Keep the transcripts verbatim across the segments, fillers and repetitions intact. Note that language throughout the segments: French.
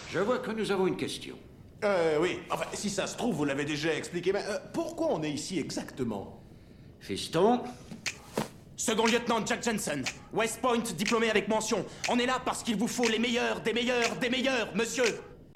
Je vois que nous avons une question. Euh, oui. Enfin, si ça se trouve, vous l'avez déjà expliqué, mais euh, pourquoi on est ici exactement? Fiston, Second lieutenant Jack Jensen, West Point, diplômé avec mention. On est là parce qu'il vous faut les meilleurs, des meilleurs, des meilleurs, monsieur.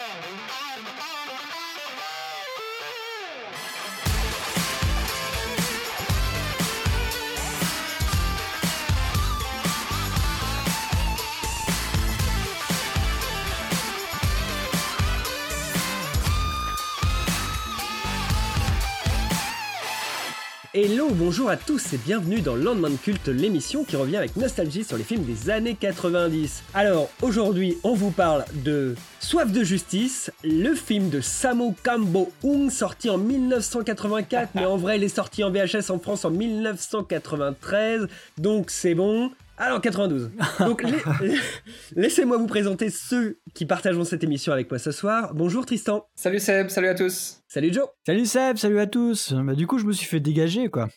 Hello, bonjour à tous et bienvenue dans Lendemain de Culte, l'émission qui revient avec nostalgie sur les films des années quatre-vingt-dix. Alors, aujourd'hui, on vous parle de Soif de justice, le film de Sammo Kambo-Ung, sorti en dix-neuf cent quatre-vingt-quatre, mais en vrai, il est sorti en V H S en France en dix-neuf cent quatre-vingt-treize, donc c'est bon. Alors, quatre-vingt-douze. Donc, la- laissez-moi vous présenter ceux qui partageront cette émission avec moi ce soir. Bonjour Tristan. Salut Seb, salut à tous. Salut Joe. Salut Seb, salut à tous. Bah, du coup, je me suis fait dégager, quoi.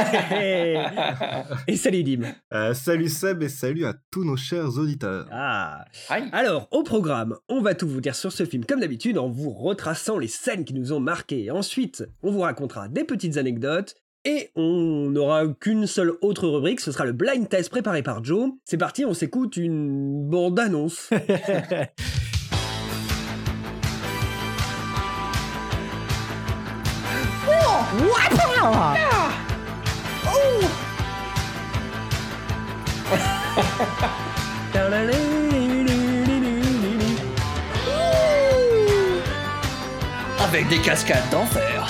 Et salut Dim. Euh, salut Seb et salut à tous nos chers auditeurs. Ah. Aïe. Alors, au programme, on va tout vous dire sur ce film comme d'habitude en vous retraçant les scènes qui nous ont marqués. Ensuite, on vous racontera des petites anecdotes. Et on n'aura qu'une seule autre rubrique, ce sera le blind test préparé par Joe. C'est parti, on s'écoute une bande-annonce. Avec des cascades d'enfer.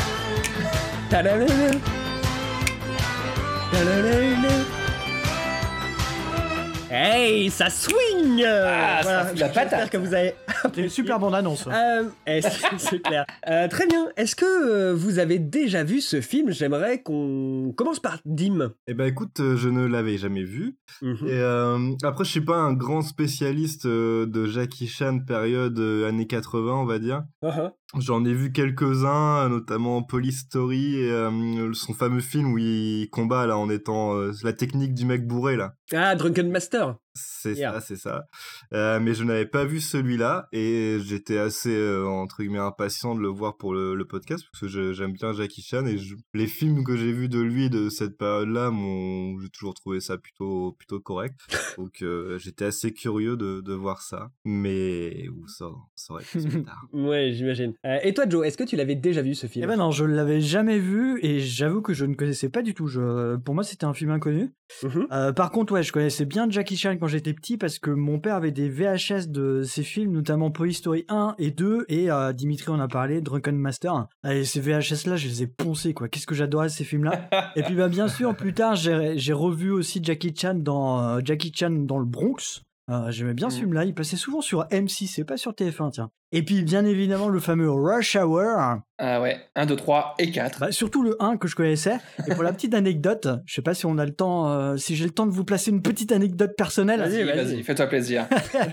Hey, ça swing. Ah, ça fout la patate. J'espère que vous avez... C'est une super bande-annonce. Euh, est-ce que- c'est clair. Euh, très bien. Est-ce que euh, vous avez déjà vu ce film? J'aimerais qu'on commence par Dim. Eh ben écoute, euh, je ne l'avais jamais vu. Mhm. Et euh, après, je suis pas un grand spécialiste euh, de Jackie Chan période euh, années quatre-vingts, on va dire. Uh-huh. J'en ai vu quelques-uns, notamment Police Story et euh, son fameux film où il combat là en étant euh, la technique du mec bourré là. Ah, Drunken Master. C'est Yeah. ça, c'est ça. Euh, mais je n'avais pas vu celui-là et j'étais assez, euh, entre guillemets, impatient de le voir pour le, le podcast parce que je- j'aime bien Jackie Chan et je- les films que j'ai vus de lui de cette période-là, m'ont- j'ai toujours trouvé ça plutôt, plutôt correct. Donc euh, j'étais assez curieux de, de voir ça. Mais où ça, ça aurait été plus tard. Ouais, j'imagine. Euh, et toi, Joe, est-ce que tu l'avais déjà vu ce film? Eh ben non, je l'avais jamais vu et j'avoue que je ne connaissais pas du tout. Je... Pour moi, c'était un film inconnu. Mhm. Euh, par contre, ouais, je connaissais bien Jackie Chan quand j'étais petit parce que mon père avait des V H S de ses films, notamment Police Story un et deux et euh, Dimitri en a parlé, Drunken Master. Et ces V H S là, je les ai poncés, quoi. Qu'est-ce que j'adorais ces films-là. Et puis bah bien sûr, plus tard, j'ai j'ai revu aussi Jackie Chan dans euh, Jackie Chan dans le Bronx. Euh, J'aimais bien ce Mhm. film-là, il passait souvent sur M six, c'est pas sur T F un, tiens. Et puis bien évidemment le fameux Rush Hour. Ah ouais, un, deux, trois et quatre. Bah, surtout le un que je connaissais. Et pour la petite anecdote, je sais pas si on a le temps, euh, si j'ai le temps de vous placer une petite anecdote personnelle. Vas-y, Vas-y, vas-y. vas-y, fais-toi plaisir.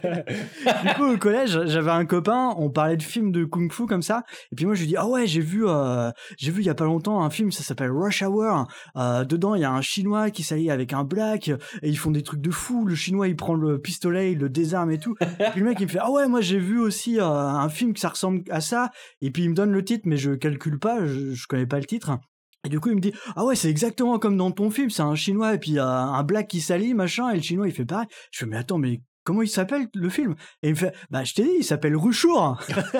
Du coup, au collège, j'avais un copain, on parlait de films de kung-fu comme ça. Et puis moi, je lui dis, ah ouais, j'ai vu, euh, j'ai vu il y a pas longtemps un film, ça s'appelle Rush Hour. Euh, dedans, il y a un Chinois qui s'allie avec un Black et ils font des trucs de fou. Le Chinois, il prend le pistolet, il le désarme et tout. Et puis le mec, il me fait, ah ouais, moi, j'ai vu aussi euh, un film qui ça ressemble à ça. Et puis il me donne le titre, mais je calcule pas, je, je connais pas le titre. Et du coup, il me dit, ah ouais, c'est exactement comme dans ton film, c'est un Chinois et puis euh, un Black qui s'allie, machin, et le Chinois, il fait pareil. Je fais, mais attends, mais comment il s'appelle le film? Et il me fait, bah je t'ai dit, il s'appelle Ruchour.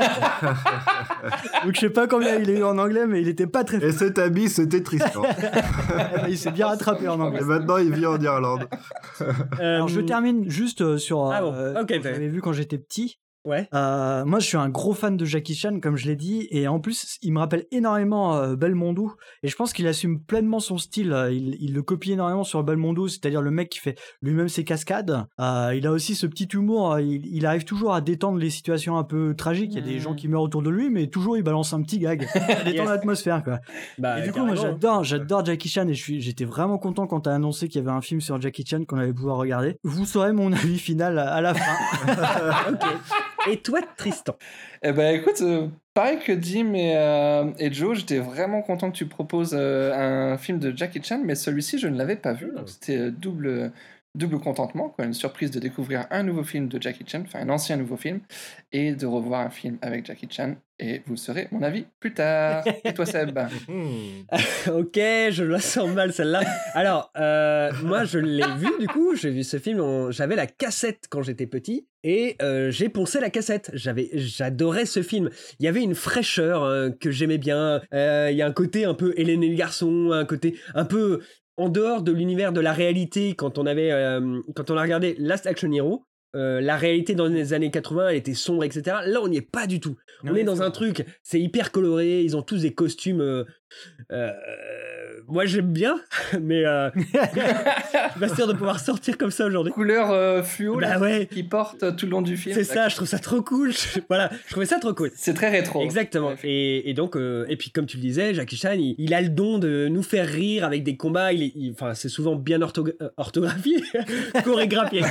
Donc je sais pas combien il est eu en anglais, mais il était pas très Et cet habit, c'était Tristan. Il s'est bien rattrapé en anglais. Et maintenant, il vit en Irlande. Alors je termine juste euh, sur... Ah bon, euh, ok, que t'as- j'avais vu quand j'étais petit. Ouais. Euh, moi, je suis un gros fan de Jackie Chan, comme je l'ai dit, et en plus, il me rappelle énormément euh, Belmondo, et je pense qu'il assume pleinement son style. euh, Il, il le copie énormément sur Belmondo, c'est-à-dire le mec qui fait lui-même ses cascades. Euh, il a aussi ce petit humour. euh, Il, il arrive toujours à détendre les situations un peu tragiques. Il y a des gens qui meurent autour de lui, mais toujours il balance un petit gag. Ça détend Yes. l'atmosphère, quoi. Bah, Et du coup, moi, carrément. j'adore, j'adore Jackie Chan, et je suis, j'étais vraiment content quand t'as annoncé qu'il y avait un film sur Jackie Chan qu'on allait pouvoir regarder. Vous saurez mon avis final à, à la fin. Ok. Et toi, Tristan? Eh ben écoute, euh, pareil que Dim et, euh, et Joe, j'étais vraiment content que tu proposes euh, un film de Jackie Chan, mais celui-ci je ne l'avais pas vu, donc c'était euh, double, double contentement, quoi, une surprise de découvrir un nouveau film de Jackie Chan, enfin un ancien nouveau film, et de revoir un film avec Jackie Chan. Et vous saurez mon avis plus tard. Et toi, Seb? Ok, je la sens mal celle-là. Alors, euh, moi je l'ai vu du coup, j'ai vu ce film, on- j'avais la cassette quand j'étais petit et euh, j'ai poncé la cassette. J'avais, j'adorais ce film. Il y avait une fraîcheur euh, que j'aimais bien. Euh, Il y a un côté un peu Hélène et le garçon, un côté un peu en dehors de l'univers de la réalité quand on avait, euh, quand on a regardé Last Action Hero. Euh, la réalité dans les années quatre-vingts, elle était sombre, et cetera. Là, on n'y est pas du tout. On Non, est dans c'est un vrai. truc, c'est hyper coloré, ils ont tous des costumes. euh, euh, moi, j'aime bien, mais euh, je suis pas sûr de pouvoir sortir comme ça aujourd'hui. Couleur euh, fluo Bah là, ouais, qui porte euh, tout le long du film. c'est ça, je trouve ça trop cool. Je- voilà, je trouvais ça trop cool. C'est très rétro. Exactement. Ouais. Et, et donc, euh, et puis comme tu le disais, Jackie Chan, il, il a le don de nous faire rire avec des combats. Il, est- il- enfin, c'est souvent bien orthogra- euh, orthographié, chorégraphié.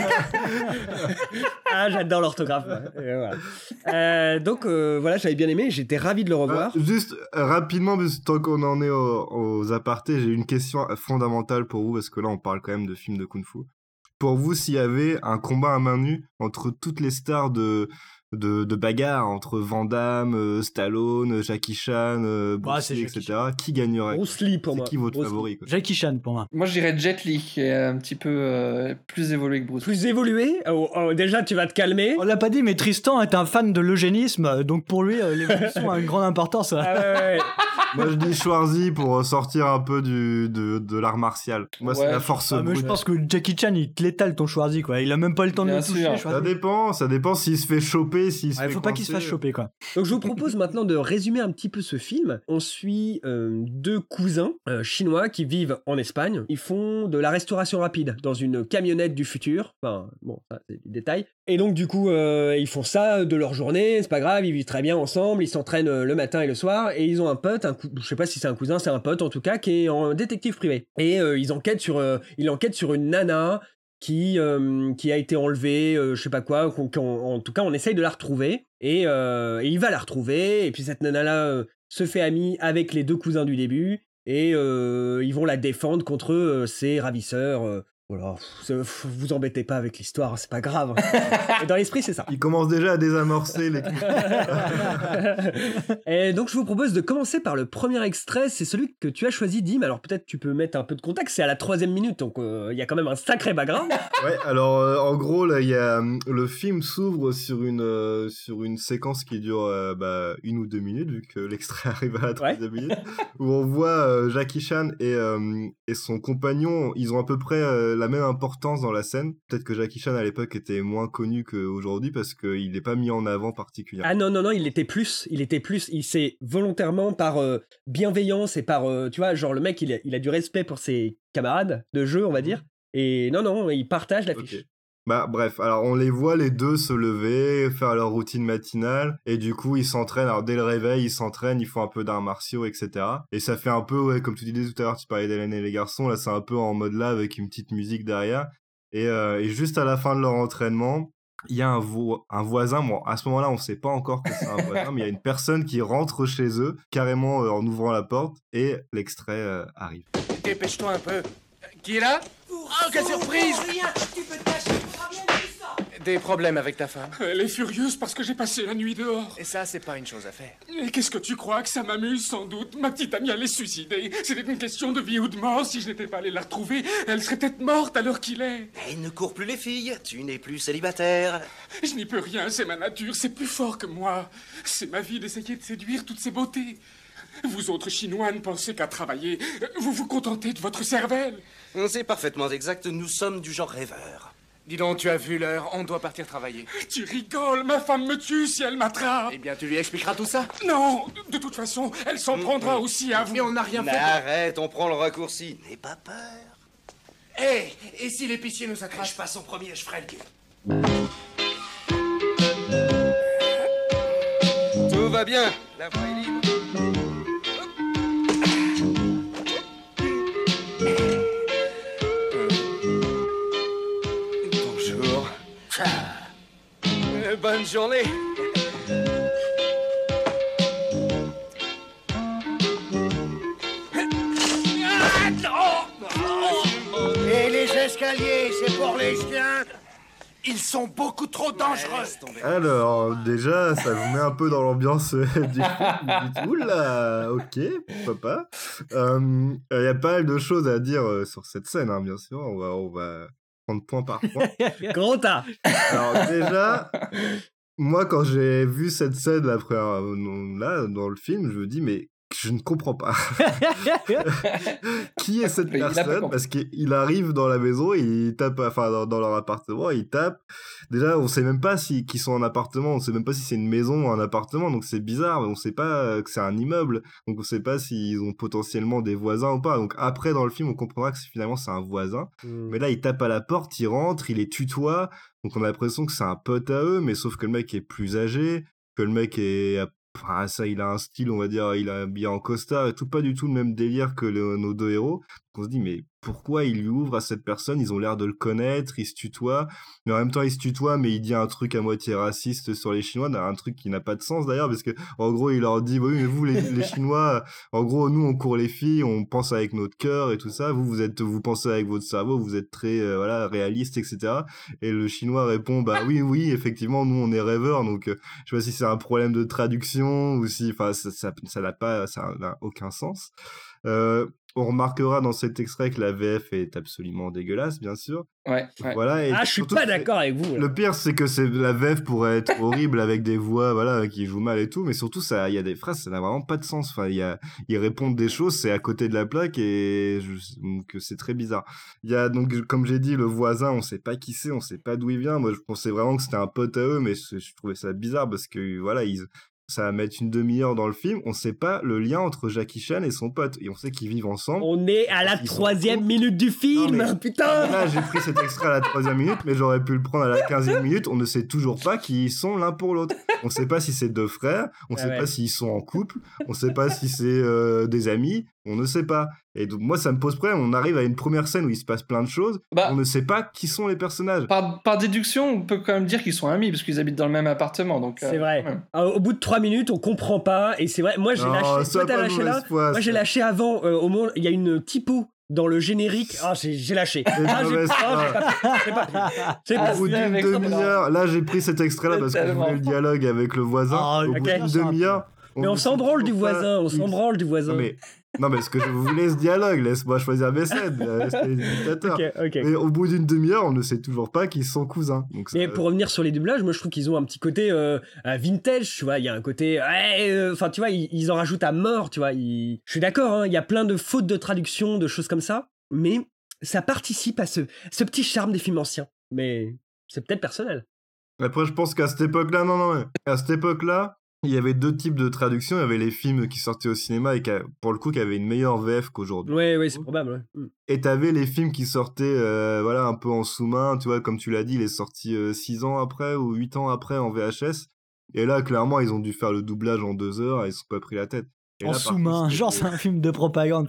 Ah, j'adore l'orthographe. ouais. Et voilà. Euh, donc euh, voilà, j'avais bien aimé. J'étais ravi de le revoir. Ah, juste euh, rapidement, parce que tant qu'on en est au- aux apartés, j'ai une question fondamentale pour vous, parce que là, on parle quand même de films de kung-fu. Pour vous, s'il y avait un combat à main nue entre toutes les stars de, de, de bagarre, entre Van Damme, euh, Stallone, Jackie Chan, euh, Bah, Bruce c'est Lee, Jackie et cetera, qui gagnerait? Bruce Lee pour C'est moi. qui votre Bruce Lee. favori, quoi? Jackie Chan pour moi. Moi, je dirais Jet Li, qui est un petit peu euh, plus évolué que Bruce. Plus évolué. Oh, oh, déjà, tu vas te calmer. On l'a pas dit, mais Tristan est un fan de l'eugénisme, donc pour lui, euh, l'évolution a une grande importance. Ah ouais, ouais, ouais. Moi, je dis Schwarzy pour sortir un peu du, de, de l'art martial. Moi, c'est Ouais. la force Ah, mais je brute. pense que Jackie Chan, il te l'étale ton Schwarzy, quoi. Il a même pas le temps de Bien le toucher. sûr. Schwarzy. Ça dépend, ça dépend s'il se fait choper, s'il se Ouais, fait faut pas qu'il se fasse coincer. choper, quoi. Donc je vous propose maintenant de résumer un petit peu ce film. On suit euh, deux cousins euh, chinois qui vivent en Espagne. Ils font de la restauration rapide dans une camionnette du futur. Enfin, bon, ça c'est du détail. Et donc du coup, euh, ils font ça de leur journée, c'est pas grave, ils vivent très bien ensemble, ils s'entraînent euh, le matin et le soir, et ils ont un pote, un cou- je sais pas si c'est un cousin, c'est un pote en tout cas, qui est en détective privé. Et euh, ils enquêtent sur, euh, il enquête sur une nana qui, euh, qui a été enlevée, euh, je sais pas quoi, qu'on- qu'on- en tout cas on essaye de la retrouver, et, euh, et il va la retrouver, et puis cette nana-là euh, se fait amie avec les deux cousins du début, et euh, ils vont la défendre contre euh, ses ravisseurs. euh, voilà, Pff, pff, vous embêtez pas avec l'histoire, c'est pas grave. Et dans l'esprit, c'est ça. Il commence déjà à désamorcer les... Et donc, je vous propose de commencer par le premier extrait. C'est celui que tu as choisi, Dim. Alors, peut-être tu peux mettre un peu de contexte. C'est à la troisième minute, donc euh, il y a quand même un sacré background. Ouais, alors euh, en gros là, il y a hum, le film s'ouvre sur une euh, sur une séquence qui dure euh, bah, une ou deux minutes vu que l'extrait arrive à la troisième minute, où on voit euh, Jackie Chan et euh, et son compagnon, ils ont à peu près euh, la même importance dans la scène. Peut-être que Jackie Chan à l'époque était moins connu qu'aujourd'hui parce qu'il n'est pas mis en avant particulièrement. Ah non, non, non, il était plus. Il était plus. Il s'est volontairement, par euh, bienveillance et par. euh, tu vois, genre, le mec, il a, il a du respect pour ses camarades de jeu, on va dire. Et non, non, il partage l'affiche. Ok. Bah bref, alors on les voit les deux se lever, faire leur routine matinale, et du coup ils s'entraînent, alors dès le réveil ils s'entraînent, ils font un peu d'arts martiaux, et cetera. Et ça fait un peu, ouais, comme tu disais tout à l'heure, tu parlais d'Hélène et les garçons, là c'est un peu en mode là avec une petite musique derrière. Et, euh, et juste à la fin de leur entraînement, il y a un, vo- un voisin, bon à ce moment-là on sait pas encore que c'est un voisin, mais il y a une personne qui rentre chez eux, carrément euh, en ouvrant la porte, et l'extrait euh, arrive. Dépêche-toi un peu. Qui est là? Oh, quelle surprise! Des problèmes avec ta femme? Elle est furieuse parce que j'ai passé la nuit dehors. Et ça, c'est pas une chose à faire. Et qu'est-ce que tu crois que ça m'amuse sans doute? Ma petite amie allait se suicider. C'était une question de vie ou de mort. Si je n'étais pas allé la retrouver, elle serait peut-être morte à l'heure qu'il est. Elle ne court plus les filles, tu n'es plus célibataire. Je n'y peux rien, c'est ma nature, c'est plus fort que moi. C'est ma vie d'essayer de séduire toutes ces beautés. Vous autres Chinois ne pensez qu'à travailler. Vous vous contentez de votre cervelle. C'est parfaitement exact, nous sommes du genre rêveur. Dis donc, tu as vu l'heure, on doit partir travailler. Tu rigoles, ma femme me tue si elle m'attrape. Eh bien, tu lui expliqueras tout ça? Non, de toute façon, elle s'en prendra aussi à vous. Mais on n'a rien Mais fait. arrête, on prend le raccourci. N'aie pas peur. Hé, et si l'épicier nous attrape? Je passe en premier, je ferai le guet. Tout va bien, la voie est libre. Bonjour. Euh, bonne journée. Et les escaliers, pour les chiens. Ils sont beaucoup trop dangereux. Alors, déjà, ça vous met un peu dans l'ambiance euh, du film. Vous dites, oula, ok, pourquoi pas. Il euh, y a pas mal de choses à dire euh, sur cette scène, hein, bien sûr. On va, on va prendre point par point. Grand A. Alors, déjà, moi, quand j'ai vu cette scène la première, là, dans le film, je me dis, mais je ne comprends pas. Qui est cette Mais il a pas personne? compris. Parce qu'il arrive dans la maison, il tape, enfin dans, dans leur appartement, il tape. Déjà, on sait même pas si qu'ils sont en appartement, on sait même pas si c'est une maison ou un appartement, donc c'est bizarre. On sait pas euh, que c'est un immeuble, donc on sait pas s'ils ont potentiellement des voisins ou pas. Donc après, dans le film, on comprendra que c'est- finalement c'est un voisin. Mm. Mais là, il tape à la porte, il rentre, il les tutoie. Donc on a l'impression que c'est un pote à eux, mais sauf que le mec est plus âgé, que le mec est... Enfin, ça, il a un style, on va dire, il a habillé en costard et tout, pas du tout le même délire que le- nos deux héros. On se dit, mais pourquoi il lui ouvre à cette personne? Ils ont l'air de le connaître, ils se tutoient, mais en même temps, ils se tutoient, mais il dit un truc à moitié raciste sur les Chinois, un truc qui n'a pas de sens d'ailleurs, parce que en gros, il leur dit, oui, mais vous, les, les Chinois, en gros, nous, on court les filles, on pense avec notre cœur et tout ça, vous, vous êtes, vous pensez avec votre cerveau, vous êtes très, euh, voilà, réaliste, et cetera. Et le Chinois répond, bah oui, oui, effectivement, nous, on est rêveurs, donc, euh, je sais pas si c'est un problème de traduction ou si, enfin, ça, ça, ça n'a pas, ça n'a aucun sens. Euh, on remarquera dans cet extrait que la V F est absolument dégueulasse, bien sûr. Ouais, ouais. Voilà. Et Ah, je suis surtout, pas c'est- d'accord avec vous. là. Le pire, c'est que c'est, la V F pourrait être horrible avec des voix, voilà, qui jouent mal et tout, mais surtout, ça, il y a des phrases, ça n'a vraiment pas de sens. Enfin, il y a, ils répondent des choses, c'est à côté de la plaque et je, donc c'est très bizarre. Il y a donc, comme j'ai dit, le voisin, on sait pas qui c'est, on sait pas d'où il vient. Moi, je pensais vraiment que c'était un pote à eux, mais je, je trouvais ça bizarre parce que, voilà, ils, ça va mettre une demi-heure dans le film. On sait pas le lien entre Jackie Chan et son pote, et on sait qu'ils vivent ensemble. On est à la Ils sont troisième fous. minute du film, Non, mais- putain. Là, j'ai pris cet extrait à la troisième minute, mais j'aurais pu le prendre à la quinzième minute. On ne sait toujours pas qui ils sont l'un pour l'autre. On sait pas si c'est deux frères, on Ah sait ouais. pas s'ils sont en couple, on sait pas si c'est euh, des amis, on ne sait pas. Et donc, moi, ça me pose problème. On arrive à une première scène où il se passe plein de choses, Bah, on ne sait pas qui sont les personnages. par, par déduction, on peut quand même dire qu'ils sont amis, parce qu'ils habitent dans le même appartement. Donc, C'est euh, vrai. quand même. Euh, Au bout de trois minutes, on comprend pas. Et c'est vrai, moi j'ai Non, lâché. sois Toi t'as pas lâché là. mauvaise foi, Moi j'ai c'est- lâché avant. euh, au moment, il y a une typo dans le générique. Ah, j'ai j'ai lâché. C'est Ah, j'ai mauvaise ah, foi. j'ai pas- j'ai pas pris. J'ai Ah, pas Au bout c'est d'une avec- demi-heure, là j'ai pris cet extrait-là parce que je Tellement. voulais le dialogue avec le voisin. Ah, Au bout ok. d'une demi-heure. Mais on ne s'en sait branle du toujours pas voisin. On qui- s'en branle du voisin. Non mais, non mais ce que je voulais ce dialogue, laisse-moi choisir mes scènes, euh, c'est le dictateur. Ok, ok. Et au bout d'une demi-heure, on ne sait toujours pas qu'ils sont cousins. Donc ça- Mais pour revenir sur les doublages, moi je trouve qu'ils ont un petit côté euh, euh, vintage, tu vois. Il y a un côté, ouais, euh, enfin tu vois, ils, ils en rajoutent à mort, tu vois. ils- Je suis d'accord, hein, il y a plein de fautes de traduction, de choses comme ça, mais ça participe à ce, ce petit charme des films anciens. Mais c'est peut-être personnel. Après, je pense qu'à cette époque-là, non, non, ouais. À cette époque-là, il y avait deux types de traductions. Il y avait les films qui sortaient au cinéma et qui, a- pour le coup, qui avaient une meilleure V F qu'aujourd'hui. Ouais, ouais, c'est probable. Ouais. Mm. Et t'avais les films qui sortaient, euh, voilà, un peu en sous-main. Tu vois, comme tu l'as dit, il est sorti six ans après ou huit ans après en V H S. Et là, clairement, ils ont dû faire le doublage en deux heures et ils se sont pas pris la tête. Et En là, par sous-main, contre, genre c'est c'était- un film de propagande.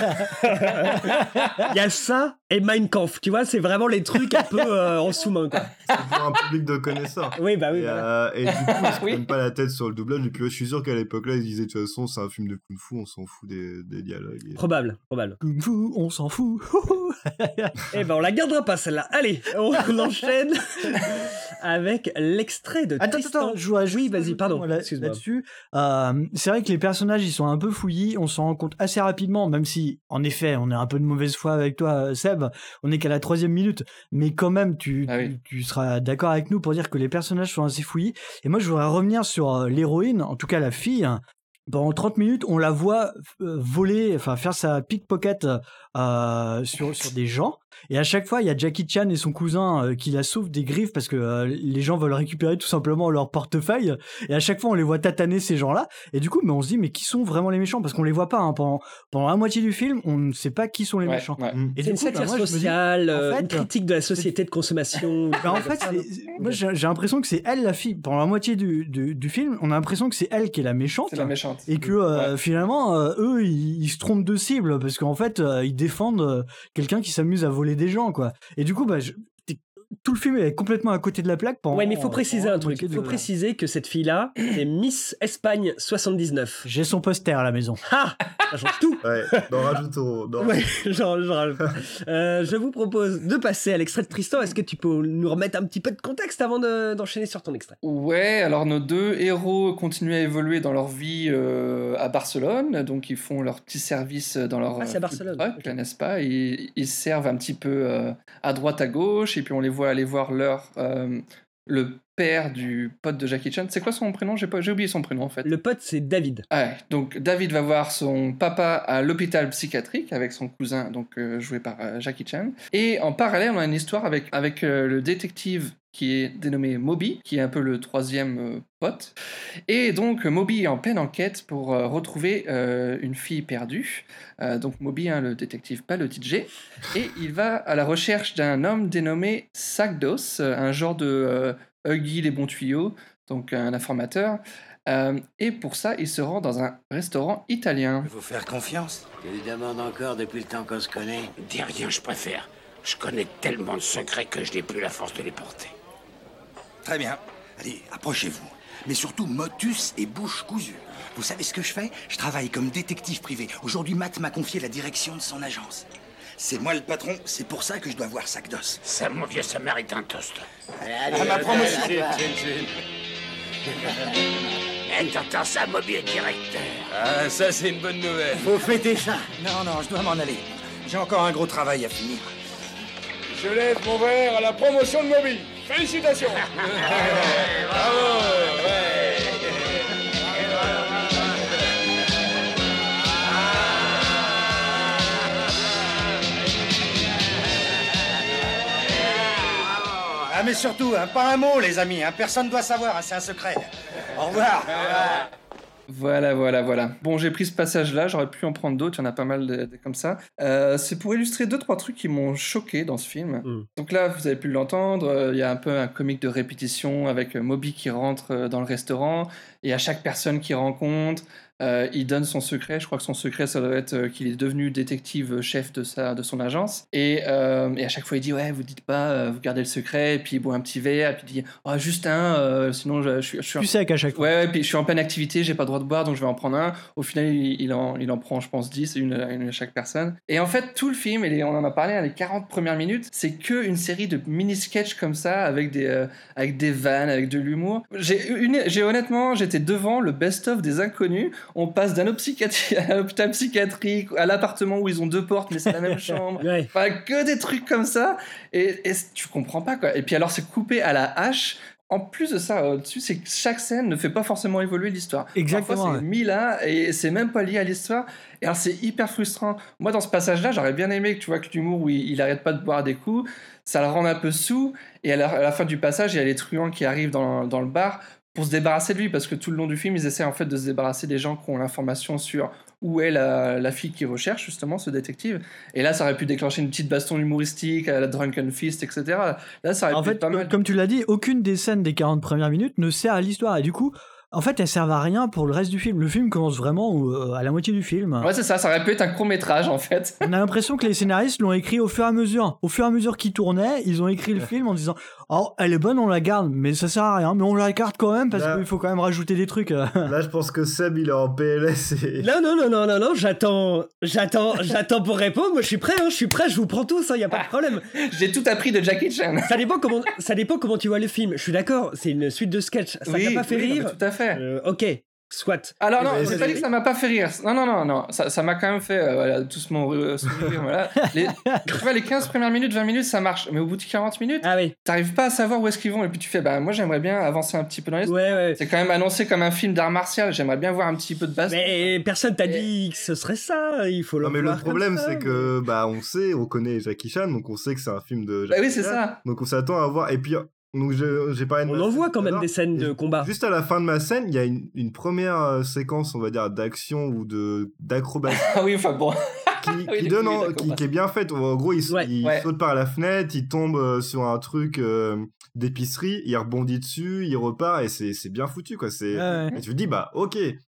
Il y a ça et Mein Kampf, tu vois, c'est vraiment les trucs un peu euh, en sous-main, quoi. c'est pour un public de connaisseurs. Oui, bah oui. Et, voilà. euh, et du coup, ils se Oui. prennent pas la tête sur le doublage. Et puis, ouais, je suis sûr qu'à l'époque-là, ils disaient de toute façon, c'est un film de kung-fu, on s'en fout des, des dialogues. Et- Probable, probable. Kung Fu, on s'en fout. Eh ben, on la gardera pas celle-là. Allez, on enchaîne avec l'extrait de Attends, Tristan. attends, je vois Oui, vas-y, pardon. Là, Excuse-moi. dessus c'est vrai que les personnages, ils sont un peu fouillis. On s'en rend compte assez rapidement, même si, en effet, on est un peu de mauvaise foi avec toi, Seb. On est qu'à la troisième minute, mais quand même, tu, Ah tu, oui. tu seras d'accord avec nous pour dire que les personnages sont assez fouillis. Et moi, je voudrais revenir sur euh, l'héroïne, en tout cas la fille. Pendant trente minutes, on la voit euh, voler, enfin faire sa pickpocket euh, sur, sur des gens. Et à chaque fois, il y a Jackie Chan et son cousin euh, qui la sauvent des griffes parce que euh, les gens veulent récupérer tout simplement leur portefeuille. Et à chaque fois, on les voit tataner ces gens-là. Et du coup, mais on se dit, mais qui sont vraiment les méchants? Parce qu'on les voit pas. Hein. Pendant, pendant la moitié du film, on ne sait pas qui sont les Ouais, méchants. ouais. Mm. Et C'est du une coup, bah, satire moi, je me dis, sociale, en euh, fait, une critique de la société de consommation. bah, en fait, c'est- moi j'ai j'ai l'impression que c'est elle la fille. Pendant la moitié du, du, du film, on a l'impression que c'est elle qui est la méchante. C'est la méchante. Et que euh, Ouais. finalement, euh, eux, ils, ils se trompent de cible parce qu'en fait, euh, ils défendent euh, quelqu'un qui s'amuse à voler des gens, quoi. Et du coup, bah, je- t'es- tout le film est complètement à côté de la plaque. Pendant, Ouais, mais il faut préciser un truc. pendant Il faut deux- préciser que cette fille-là, c'est Miss Espagne soixante-dix-neuf. J'ai son poster à la maison. Ah, ça change tout. Ouais, non, rajoute au. non. Ouais, genre, genre, euh, je vous propose de passer à l'extrait de Tristan. Est-ce que tu peux nous remettre un petit peu de contexte avant de- d'enchaîner sur ton extrait? Ouais, alors nos deux héros continuent à évoluer dans leur vie euh, à Barcelone, donc ils font leur petit service dans leur Ah, c'est à euh, Barcelone, food truck, ok. n'est-ce pas? Ils, ils servent un petit peu euh, à droite, à gauche, et puis on les voit aller voir leur euh, le père du pote de Jackie Chan. C'est quoi son prénom? J'ai pas, j'ai oublié son prénom en fait. Le pote, c'est David. Ah ouais, donc David va voir son papa à l'hôpital psychiatrique avec son cousin, donc euh, joué par euh, Jackie Chan. Et en parallèle, on a une histoire avec, avec euh, le détective qui est dénommé Moby, qui est un peu le troisième euh, pote. Et donc Moby est en pleine enquête pour euh, retrouver euh, une fille perdue. Euh, donc Moby, hein, le détective, pas le D J. Et il va à la recherche d'un homme dénommé Sagdos, euh, un genre de euh, Huggy les bons tuyaux, donc un informateur. Euh, et pour ça, il se rend dans un restaurant italien. Faut faire confiance. Tu lui demandes encore depuis le temps qu'on se connaît. Dis rien, je préfère. Je connais tellement de secrets que je n'ai plus la force de les porter. Très bien. Allez, approchez-vous. Mais surtout, motus et bouche cousue. Vous savez ce que je fais? Je travaille comme détective privé. Aujourd'hui, Matt m'a confié la direction de son agence. C'est moi le patron, c'est pour ça que je dois voir Sagdos. Ça, mon vieux, ça mérite un toast. Allez, allez, À ma allez, promotion. allez, allez. Eh, t'entends ça, Moby est directeur. Ah, ça, c'est une bonne nouvelle. Faut fêter ça. Non, non, je dois m'en aller. J'ai encore un gros travail à finir. Je lève mon verre à la promotion de Moby. Félicitations. Bravo, ouais. Ah, mais surtout, hein, pas un mot, les amis. Hein, personne ne doit savoir, hein, c'est un secret. Au revoir. Au revoir. Voilà, voilà, voilà. Bon, j'ai pris ce passage-là, j'aurais pu en prendre d'autres, il y en a pas mal de, de comme ça. Euh, c'est pour illustrer deux, trois trucs qui m'ont choqué dans ce film. Mm. Donc là, vous avez pu l'entendre, euh, il y a un peu un comique de répétition avec euh, Moby qui rentre euh, dans le restaurant, et à chaque personne qu'il rencontre, euh, il donne son secret. Je crois que son secret, ça doit être euh, qu'il est devenu détective chef de, sa, de son agence. Et, euh, et à chaque fois, il dit, ouais, vous dites pas, euh, vous gardez le secret, et puis il boit un petit verre, et puis il dit, oh, juste un, euh, sinon je, je, suis- je suis... Tu sec à chaque fois. Ouais, ouais, puis je suis en pleine activité, j'ai pas le droit de boire, donc je vais en prendre un. Au final, il, il en, il en prend, je pense, dix, une, une à chaque personne. Et en fait, tout le film, et les- on en a parlé, hein, les quarante premières minutes, c'est que une série de mini-sketchs comme ça, avec des, euh, avec des vannes, avec de l'humour. J'ai, une, j'ai honnêtement, j'étais devant le best-of des inconnus. On passe d'un psychiatri- à l'hôpital psychiatrique, à l'appartement où ils ont deux portes, mais c'est la même chambre. Ouais. Enfin, que des trucs comme ça. Et, et tu comprends pas, quoi. Et puis alors, c'est coupé à la hache. En plus de ça, au-dessus, c'est que chaque scène ne fait pas forcément évoluer l'histoire. Exactement, Parfois, c'est ouais. mis là et c'est même pas lié à l'histoire. Et alors, c'est hyper frustrant. Moi, dans ce passage-là, j'aurais bien aimé que tu vois que l'humour où il, il arrête pas de boire des coups, ça le rend un peu saoul. Et à la, à la fin du passage, il y a les truands qui arrivent dans, dans le bar pour se débarrasser de lui, parce que tout le long du film, ils essaient en fait de se débarrasser des gens qui ont l'information sur où est la, la fille qui recherche justement ce détective. Et là, ça aurait pu déclencher une petite baston humoristique à la Drunken Fist, et cetera. Là, ça aurait En pu fait, être pas mal. comme tu l'as dit, aucune des scènes des quarante premières minutes ne sert à l'histoire. Et du coup, en fait, elles servent à rien pour le reste du film. Le film commence vraiment euh, à la moitié du film. Ouais, c'est ça, ça aurait pu être un court-métrage en fait. On a l'impression que les scénaristes l'ont écrit au fur et à mesure. Au fur et à mesure qu'ils tournaient, ils ont écrit le film en disant « Oh, elle est bonne, on la garde, mais ça sert à rien. Mais on la garde quand même parce Là- qu'il faut quand même rajouter des trucs. » Là, je pense que Seb, il est en P L S et... Non, non, non, non, non, non, j'attends, j'attends, j'attends pour répondre. Moi, je suis prêt, hein, je suis prêt, je vous prends tous, il y a pas de problème. J'ai tout appris de Jackie Chan. Ça dépend comment, ça dépend comment tu vois le film. Je suis d'accord, c'est une suite de sketchs. Ça t'a pas fait oui, non, rire mais tout à fait. Euh, Ok, soit. Alors non, Mais j'ai c'est- pas dit que ça m'a pas fait rire. Non, non, non, non. Ça, ça m'a quand même fait euh, voilà, doucement euh, sourire. Voilà. Les, tu vois, les quinze premières minutes, vingt minutes, ça marche. Mais au bout de quarante minutes, Ah oui, t'arrives pas à savoir où est-ce qu'ils vont. Et puis tu fais, bah moi j'aimerais bien avancer un petit peu dans les... ouais, ouais. C'est quand même annoncé comme un film d'art martial. J'aimerais bien voir un petit peu de base. Mais personne t'a Et- dit que ce serait ça, il faut le Non, mais le voir comme problème, ça. c'est que, bah, on sait, on connaît Jackie Chan, donc on sait que c'est un film de Bah Jackie oui, c'est Chan. ça. Donc on s'attend à voir. Et puis, donc je- j'ai parlé de On ma en scène voit tout quand à même l'heure. des scènes de Et combat. Juste à la fin de ma scène, il y a une, une première euh, séquence, on va dire, d'action ou de d'acrobatie Ah oui, enfin bon. qui, Oui, qui les donne, couilles en- qui, d'acrobatie. qui est bien faite. En gros, il, s- Ouais. il Ouais. saute par la fenêtre, il tombe euh, sur un truc euh, d'épicerie, il rebondit dessus, il repart et c'est c'est bien foutu, quoi. C'est Ouais, ouais. Et tu te dis, bah, ok.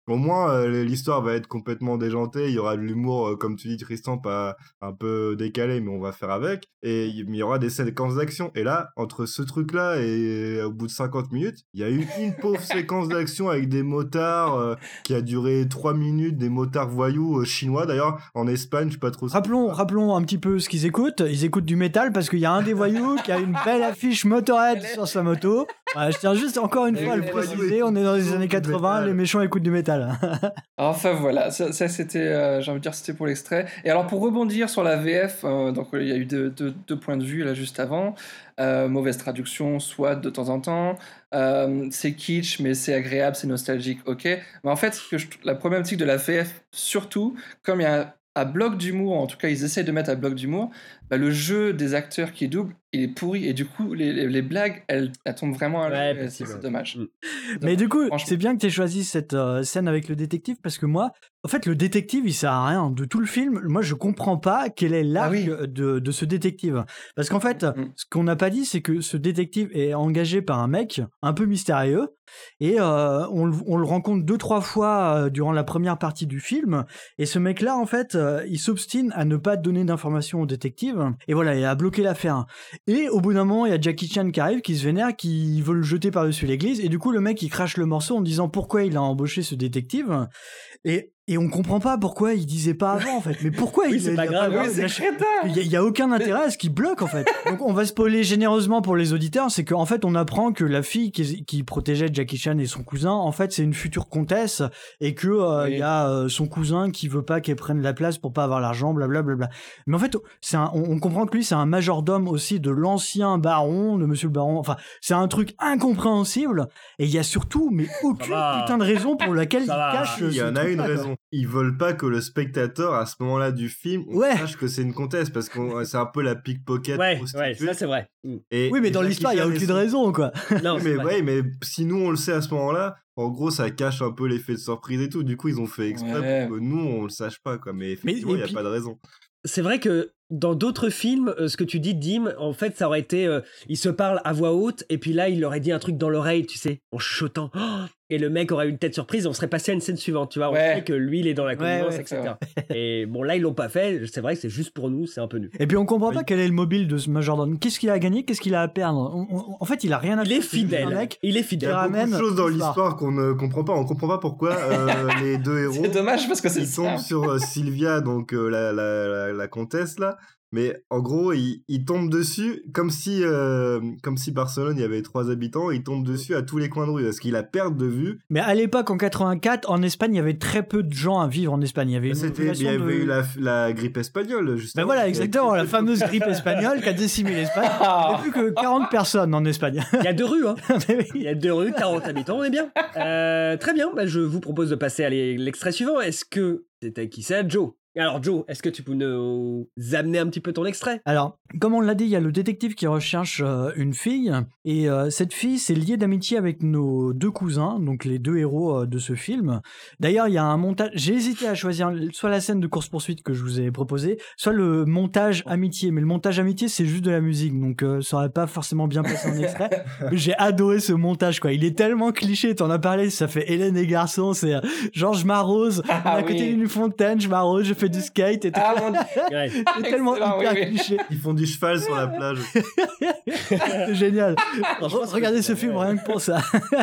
Au moins, euh, l'histoire va être complètement déjantée. Il y aura de l'humour, euh, comme tu dis, Tristan, pas un peu décalé, mais on va faire avec. Et il y aura des séquences d'action. Et là, entre ce truc-là et au bout de cinquante minutes, il y a eu une pauvre séquence d'action avec des motards euh, qui a duré trois minutes, des motards voyous euh, chinois. D'ailleurs, en Espagne, je sais pas trop. Rappelons, rappelons un petit peu ce qu'ils écoutent. Ils écoutent du métal parce qu'il y a un des voyous qui a une belle affiche Motorhead sur sa moto. Ouais, je tiens juste encore une fois à le préciser. On est dans les années quatre-vingts, les méchants écoutent du métal. Enfin voilà, ça, ça c'était, euh, j'ai envie de dire, c'était pour l'extrait. Et alors pour rebondir sur la V F, euh, donc il y a eu deux, deux, deux points de vue là juste avant. Euh, mauvaise traduction, soit de temps en temps. Euh, c'est kitsch, mais c'est agréable, c'est nostalgique, ok. Mais en fait, ce que je, la problématique de la V F, surtout, comme il y a un, un bloc d'humour, en tout cas ils essayent de mettre un bloc d'humour, bah, le jeu des acteurs qui doublent, il est pourri. Et du coup, les, les, les blagues, elles, elles tombent vraiment à l'eau. Ouais, c'est, c'est dommage. Mais du coup, c'est bien que tu aies choisi cette euh, scène avec le détective parce que moi, en fait, le détective, il sert à rien. De tout le film, moi, je comprends pas quel est l'arc ah oui. de, de ce détective. Parce qu'en fait, mmh. ce qu'on n'a pas dit, c'est que ce détective est engagé par un mec un peu mystérieux et euh, on, on le rencontre deux, trois fois euh, durant la première partie du film. Et ce mec-là, en fait, euh, il s'obstine à ne pas donner d'informations au détective et voilà, et à bloquer l'affaire. Et au bout d'un moment, il y a Jackie Chan qui arrive, qui se vénère, qui veut le jeter par-dessus l'église. Et du coup, le mec, il crache le morceau en disant pourquoi il a embauché ce détective. Et, et on comprend pas pourquoi il disait pas avant, en fait. Mais pourquoi oui, il c'est il pas a grave. pas Oui, c'est il y, a, il y a aucun intérêt à ce qu'il bloque, en fait. Donc, on va spoiler généreusement pour les auditeurs. C'est qu'en fait, on apprend que la fille qui, qui protégeait Jackie Chan et son cousin, en fait, c'est une future comtesse et que euh, oui. il y a euh, son cousin qui veut pas qu'elle prenne la place pour pas avoir l'argent, blablabla. Mais en fait, c'est un, on, on comprend que lui, c'est un majordome aussi de l'ancien baron, de monsieur le baron. Enfin, c'est un truc incompréhensible. Et il y a surtout, mais aucune putain de raison pour laquelle il cache. Il y en a une raison. Ils veulent pas que le spectateur, à ce moment-là du film, on ouais. sache que c'est une comtesse, parce que c'est un peu la pickpocket. Ouais, ouais, ça c'est vrai. Et, oui, mais dans l'histoire, il y a aucune raison, quoi. Non, mais ouais, mais si nous on le sait à ce moment-là, en gros, ça cache un peu l'effet de surprise et tout. Du coup, ils ont fait exprès ouais. pour que nous on le sache pas, quoi. Mais effectivement, il y a puis... pas de raison. C'est vrai que dans d'autres films, euh, ce que tu dis, Dim, en fait, ça aurait été, euh, il se parle à voix haute, et puis là, il aurait dit un truc dans l'oreille, tu sais, en chuchotant, oh et le mec aurait eu une tête surprise, et on serait passé à une scène suivante, tu vois, on ouais. sait que lui, il est dans la connivence, ouais, ouais, et cetera. Et bon, là, ils l'ont pas fait, c'est vrai que c'est juste pour nous, c'est un peu nul. Et puis, on comprend oui. pas quel est le mobile de ce majordome. Qu'est-ce qu'il a à gagner, qu'est-ce qu'il a à perdre on, on, En fait, il a rien à il faire. Est fidèle. Mec il est fidèle. Il y a beaucoup de choses dans l'histoire qu'on ne comprend pas. On comprend pas pourquoi euh, les deux héros. C'est dommage parce que c'est ils tombent sur euh, Sylvia, donc euh, la, la, la, la comtesse, là. Mais en gros, il, il tombe dessus comme si, euh, comme si Barcelone, il y avait trois habitants, et il tombe dessus à tous les coins de rue, parce qu'il a perte de vue. Mais à l'époque, en quatre-vingt-quatre, en Espagne, il y avait très peu de gens à vivre en Espagne. Il y avait, une C'était, il y avait de... eu la, la grippe espagnole, justement. Ben voilà, exactement, la fameuse grippe espagnole qui a décimé l'Espagne. Il n'y a plus que quarante personnes en Espagne. Il y a deux rues, hein. Il y a deux rues, quarante habitants, on est bien. Euh, très bien, bah, je vous propose de passer à l'extrait suivant. Est-ce que c'était qui c'est Joe? Alors Joe, est-ce que tu peux nous amener un petit peu ton extrait? Alors, comme on l'a dit, il y a le détective qui recherche euh, une fille, et euh, cette fille s'est liée d'amitié avec nos deux cousins, donc les deux héros euh, de ce film. D'ailleurs, il y a un montage, j'ai hésité à choisir soit la scène de course-poursuite que je vous ai proposée, soit le montage amitié, mais le montage amitié, c'est juste de la musique, donc euh, ça aurait pas forcément bien passé en extrait. J'ai adoré ce montage, quoi. Il est tellement cliché, t'en as parlé, ça fait Hélène et Garçon, c'est euh, genre je m'arrose, ah, à côté oui. d'une fontaine, je m'arrose, je fais du skate et tout. Ah, mon Dieu. Ouais. C'est tellement hyper oui, oui. cliché. Ils font du cheval sur la plage. C'est génial. Regardez ce film rien que pour ça.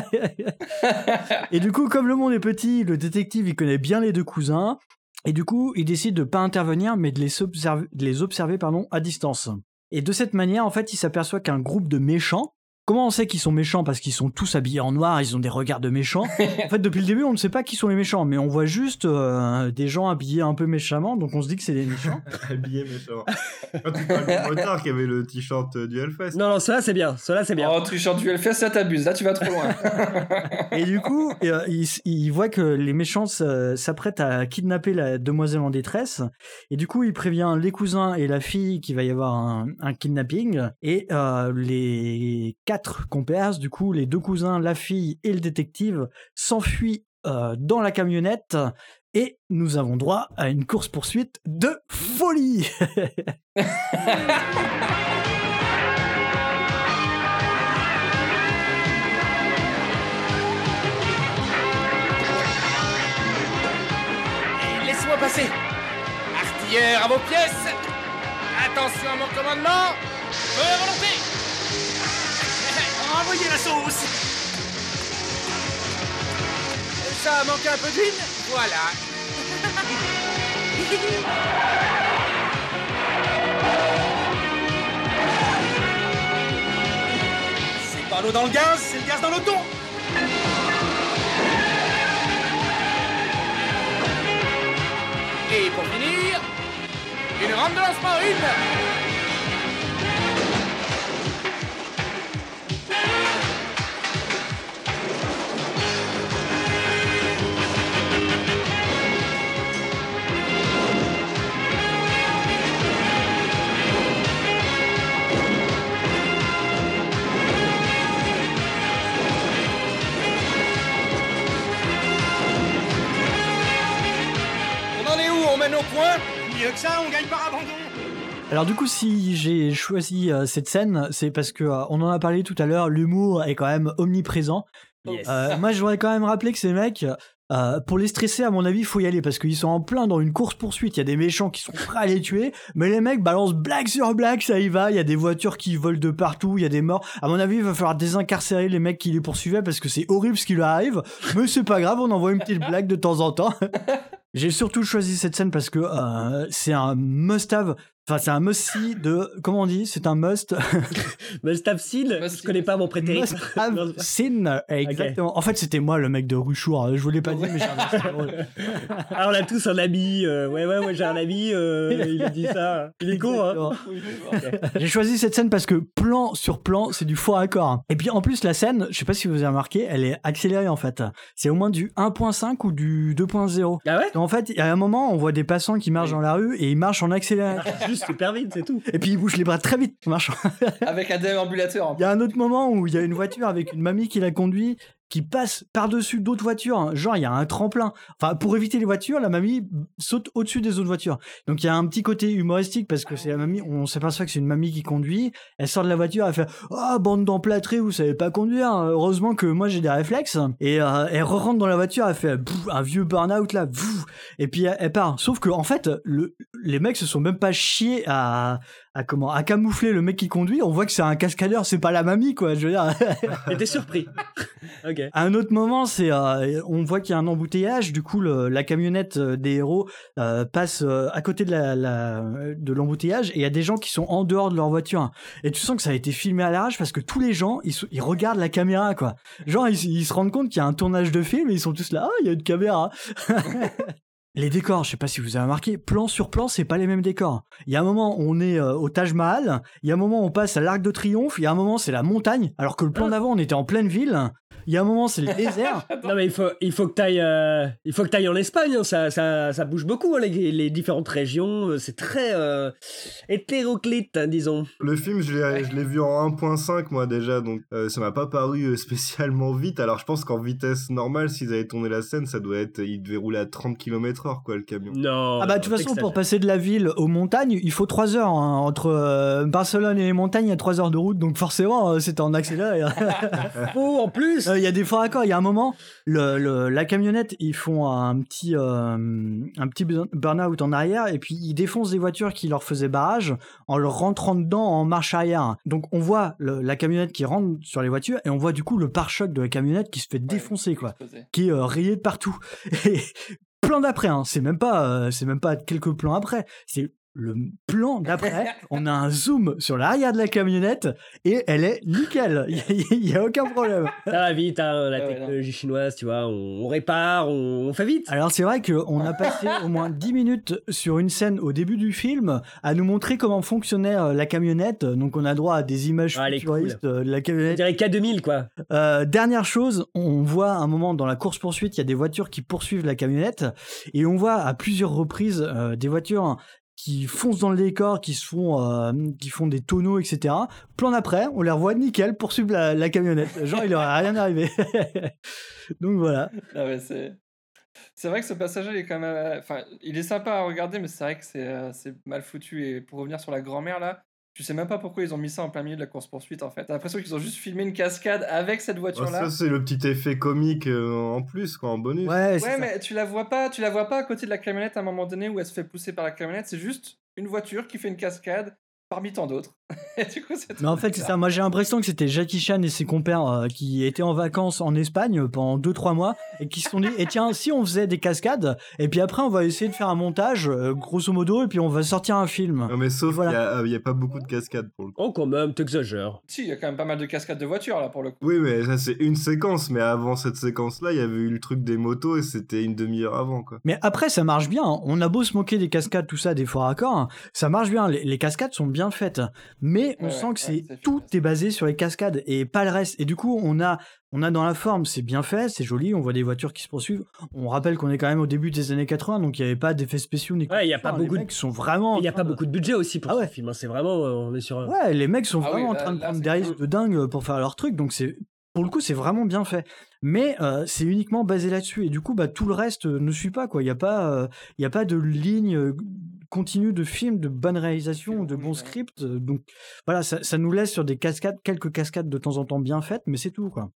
Et du coup, comme le monde est petit, le détective il connaît bien les deux cousins et du coup, il décide de pas intervenir mais de les observer, de les observer pardon, à distance. Et de cette manière, en fait, il s'aperçoit qu'un groupe de méchants. Comment on sait qu'ils sont méchants? Parce qu'ils sont tous habillés en noir, ils ont des regards de méchants. En fait, depuis le début, on ne sait pas qui sont les méchants, mais on voit juste euh, des gens habillés un peu méchamment, donc on se dit que c'est des méchants. Habillés méchants. Quand tu parles du motard qui avait le t-shirt du Hellfest. Non, non, cela c'est bien, cela c'est bien. Oh, t-shirt du Hellfest, ça t'abuse, là tu vas trop loin. Et du coup, euh, il, il voit que les méchants s'apprêtent à kidnapper la demoiselle en détresse, et du coup, il prévient les cousins et la fille qu'il va y avoir un, un kidnapping, et euh, les quatre compères, du coup, les deux cousins, la fille et le détective s'enfuient euh, dans la camionnette et nous avons droit à une course-poursuite de folie. Prière à vos pièces. Attention à mon commandement. Feu à volonté. Envoyez la sauce. Ça a manqué un peu d'huile. Voilà. C'est pas l'eau dans le gaz, c'est le gaz dans le thon. Et pour finir, une rampe de lancement, une. On mène au point. Mieux que ça, on gagne par abandon. Alors du coup, si j'ai choisi euh, cette scène, c'est parce que euh, on en a parlé tout à l'heure, l'humour est quand même omniprésent. Yes. Euh, moi, je voudrais quand même rappeler que ces mecs, euh, pour les stresser, à mon avis, il faut y aller parce qu'ils sont en plein dans une course-poursuite. Il y a des méchants qui sont prêts à les tuer, mais les mecs balancent blague sur blague, ça y va. Il y a des voitures qui volent de partout, il y a des morts. À mon avis, il va falloir désincarcérer les mecs qui les poursuivaient parce que c'est horrible ce qui leur arrive, mais c'est pas grave, on envoie une petite blague de temps en temps. J'ai surtout choisi cette scène parce que euh, c'est un must-have. Enfin, c'est un must-see de... Comment on dit ? C'est un must... Must-have scene ? Je connais pas mon prétérite. Must-have scene, exactement. Okay. En fait, c'était moi, le mec de Ruchour. Je vous l'ai pas dit, mais j'ai un Ah, on a tous un ami. Euh, ouais, ouais, ouais, j'ai un ami. Euh, il a dit ça. Il est con, hein. Okay. J'ai choisi cette scène parce que plan sur plan, c'est du faux raccord. Et puis, en plus, la scène, je sais pas si vous avez remarqué, elle est accélérée, en fait. C'est au moins du un point cinq ou du deux point zéro. Ah ouais ? En fait, il y a un moment, on voit des passants qui marchent dans la rue et ils marchent en accéléré. Juste super vite, c'est tout. Et puis ils bougent les bras très vite en marchant. Avec un déambulateur. Il y a un autre moment où il y a une voiture avec une mamie qui la conduit, qui passe par-dessus d'autres voitures. Genre, il y a un tremplin. Enfin, pour éviter les voitures, la mamie saute au-dessus des autres voitures. Donc, il y a un petit côté humoristique parce que c'est la mamie, on s'aperçoit que c'est une mamie qui conduit. Elle sort de la voiture, elle fait « Oh, bande d'emplâtrés, vous savez pas conduire. Heureusement que moi, j'ai des réflexes. » Et euh, elle re-rentre dans la voiture, elle fait « un vieux burn-out là. » Et puis, elle, elle part. Sauf que, en fait, le, les mecs se sont même pas chiés à... à comment à camoufler le mec qui conduit. On voit que c'est un cascadeur, c'est pas la mamie, quoi. Je veux dire. T'étais surpris. Ok. À un autre moment, c'est euh, on voit qu'il y a un embouteillage. Du coup, le, la camionnette des héros euh, passe euh, à côté de la, la de l'embouteillage et il y a des gens qui sont en dehors de leur voiture. Et tu sens que ça a été filmé à l'arrache parce que tous les gens ils, ils regardent la caméra, quoi. Genre ils, ils se rendent compte qu'il y a un tournage de film et ils sont tous là. Ah, il y a une caméra. Les décors, je sais pas si vous avez remarqué, plan sur plan, c'est pas les mêmes décors. Il y a un moment, on est euh, au Taj Mahal, il y a un moment, on passe à l'Arc de Triomphe, il y a un moment, c'est la montagne, alors que le plan d'avant, on était en pleine ville. Il y a un moment, c'est le désert. Non, mais il faut, il faut que t'ailles, euh, il faut que t'ailles en Espagne, hein. ça, ça, ça bouge beaucoup, hein, les, les différentes régions, c'est très euh, hétéroclite, hein, disons. Le film, je l'ai, je l'ai vu en un point cinq, moi, déjà, donc euh, ça m'a pas paru spécialement vite. Alors, je pense qu'en vitesse normale, s'ils avaient tourné la scène, ça doit être, il devait rouler à trente kilomètres heure, quoi, le camion. Non. Ah bah, de toute façon, pour passer de la ville aux montagnes, il faut trois heures, hein. Entre euh, Barcelone et les montagnes, il y a trois heures de route, donc forcément, euh, c'était en accéléré. Oh, en plus. Il euh, y a des faux raccords. Il y a un moment, le, le, la camionnette, ils font un petit, euh, un petit burn-out en arrière et puis ils défoncent des voitures qui leur faisaient barrage en leur rentrant dedans en marche arrière. Donc on voit le, la camionnette qui rentre sur les voitures et on voit du coup le pare-choc de la camionnette qui se fait défoncer, quoi, qui est euh, rayé de partout. Et plan d'après, hein, c'est même pas, euh, c'est même pas quelques plans après, c'est le plan d'après, on a un zoom sur l'arrière de la camionnette et elle est nickel. Il n'y a, a aucun problème. Ça va vite, hein, la technologie chinoise, tu vois, on, on répare, on, on fait vite. Alors c'est vrai qu'on a passé au moins dix minutes sur une scène au début du film à nous montrer comment fonctionnait euh, la camionnette. Donc on a droit à des images ah, futuristes cool. euh, de la camionnette. On dirait K deux mille, quoi. Euh, dernière chose, on voit un moment dans la course-poursuite, il y a des voitures qui poursuivent la camionnette et on voit à plusieurs reprises euh, des voitures qui foncent dans le décor, qui se font, euh, qui font des tonneaux, et cetera. Plan d'après, on les revoit nickel poursuivre la, la camionnette. Genre, il leur est rien arrivé. Donc voilà. Ah ouais, c'est... c'est vrai que ce passage il est quand même, enfin, il est sympa à regarder, mais c'est vrai que c'est, euh, c'est mal foutu. Et pour revenir sur la grand-mère là, tu sais même pas pourquoi ils ont mis ça en plein milieu de la course-poursuite en fait. T'as l'impression qu'ils ont juste filmé une cascade avec cette voiture-là. Oh, ça, c'est le petit effet comique euh, en plus, quoi, en bonus. Ouais, Ouais, mais tu la vois pas, tu la vois pas à côté de la camionnette à un moment donné où elle se fait pousser par la camionnette, c'est juste une voiture qui fait une cascade parmi tant d'autres. Et du coup, c'est Mais en fait, c'est ça. Moi, j'ai l'impression que c'était Jackie Chan et ses compères euh, qui étaient en vacances en Espagne pendant deux trois mois et qui se sont dit et tiens, si on faisait des cascades et puis après on va essayer de faire un montage euh, grosso modo et puis on va sortir un film. Non, mais sauf qu'il Voilà. n'y a, a pas beaucoup de cascades pour le coup. Oh, quand même, t'exagères. Si, il y a quand même pas mal de cascades de voitures là pour le coup. Oui, mais ça, c'est une séquence. Mais avant cette séquence-là, il y avait eu le truc des motos et c'était une demi-heure avant, quoi. Mais après, ça marche bien. On a beau se moquer des cascades, tout ça, des faux raccords, hein, ça marche bien. Les, les cascades sont bien faites. Mais on Ouais, sent ouais, que c'est ouais, c'est tout est basé sur les cascades et pas le reste. Et du coup, on a, on a dans la forme, c'est bien fait, c'est joli, on voit des voitures qui se poursuivent. On rappelle qu'on est quand même au début des années quatre-vingts, donc il n'y avait pas d'effets spéciaux ni quoi. Ouais, il y a que ce pas soit. beaucoup Les de- mecs sont vraiment. en Il n'y a train pas de- beaucoup de budget aussi pour Ah ce ouais. film, hein. C'est vraiment, euh, on est sur un... Ouais, les mecs sont Ah oui, vraiment en là- train de là, prendre c'est des risques cool. de dingue pour faire leur truc, donc c'est pour le coup c'est vraiment bien fait. Mais euh, c'est uniquement basé là-dessus et du coup bah tout le reste euh, ne suit pas quoi. Il y a pas, euh, il y a pas de ligne euh, continue de film, de bonne réalisation, de bons scripts. euh, donc voilà, ça, ça nous laisse sur des cascades, quelques cascades de temps en temps bien faites, mais c'est tout quoi.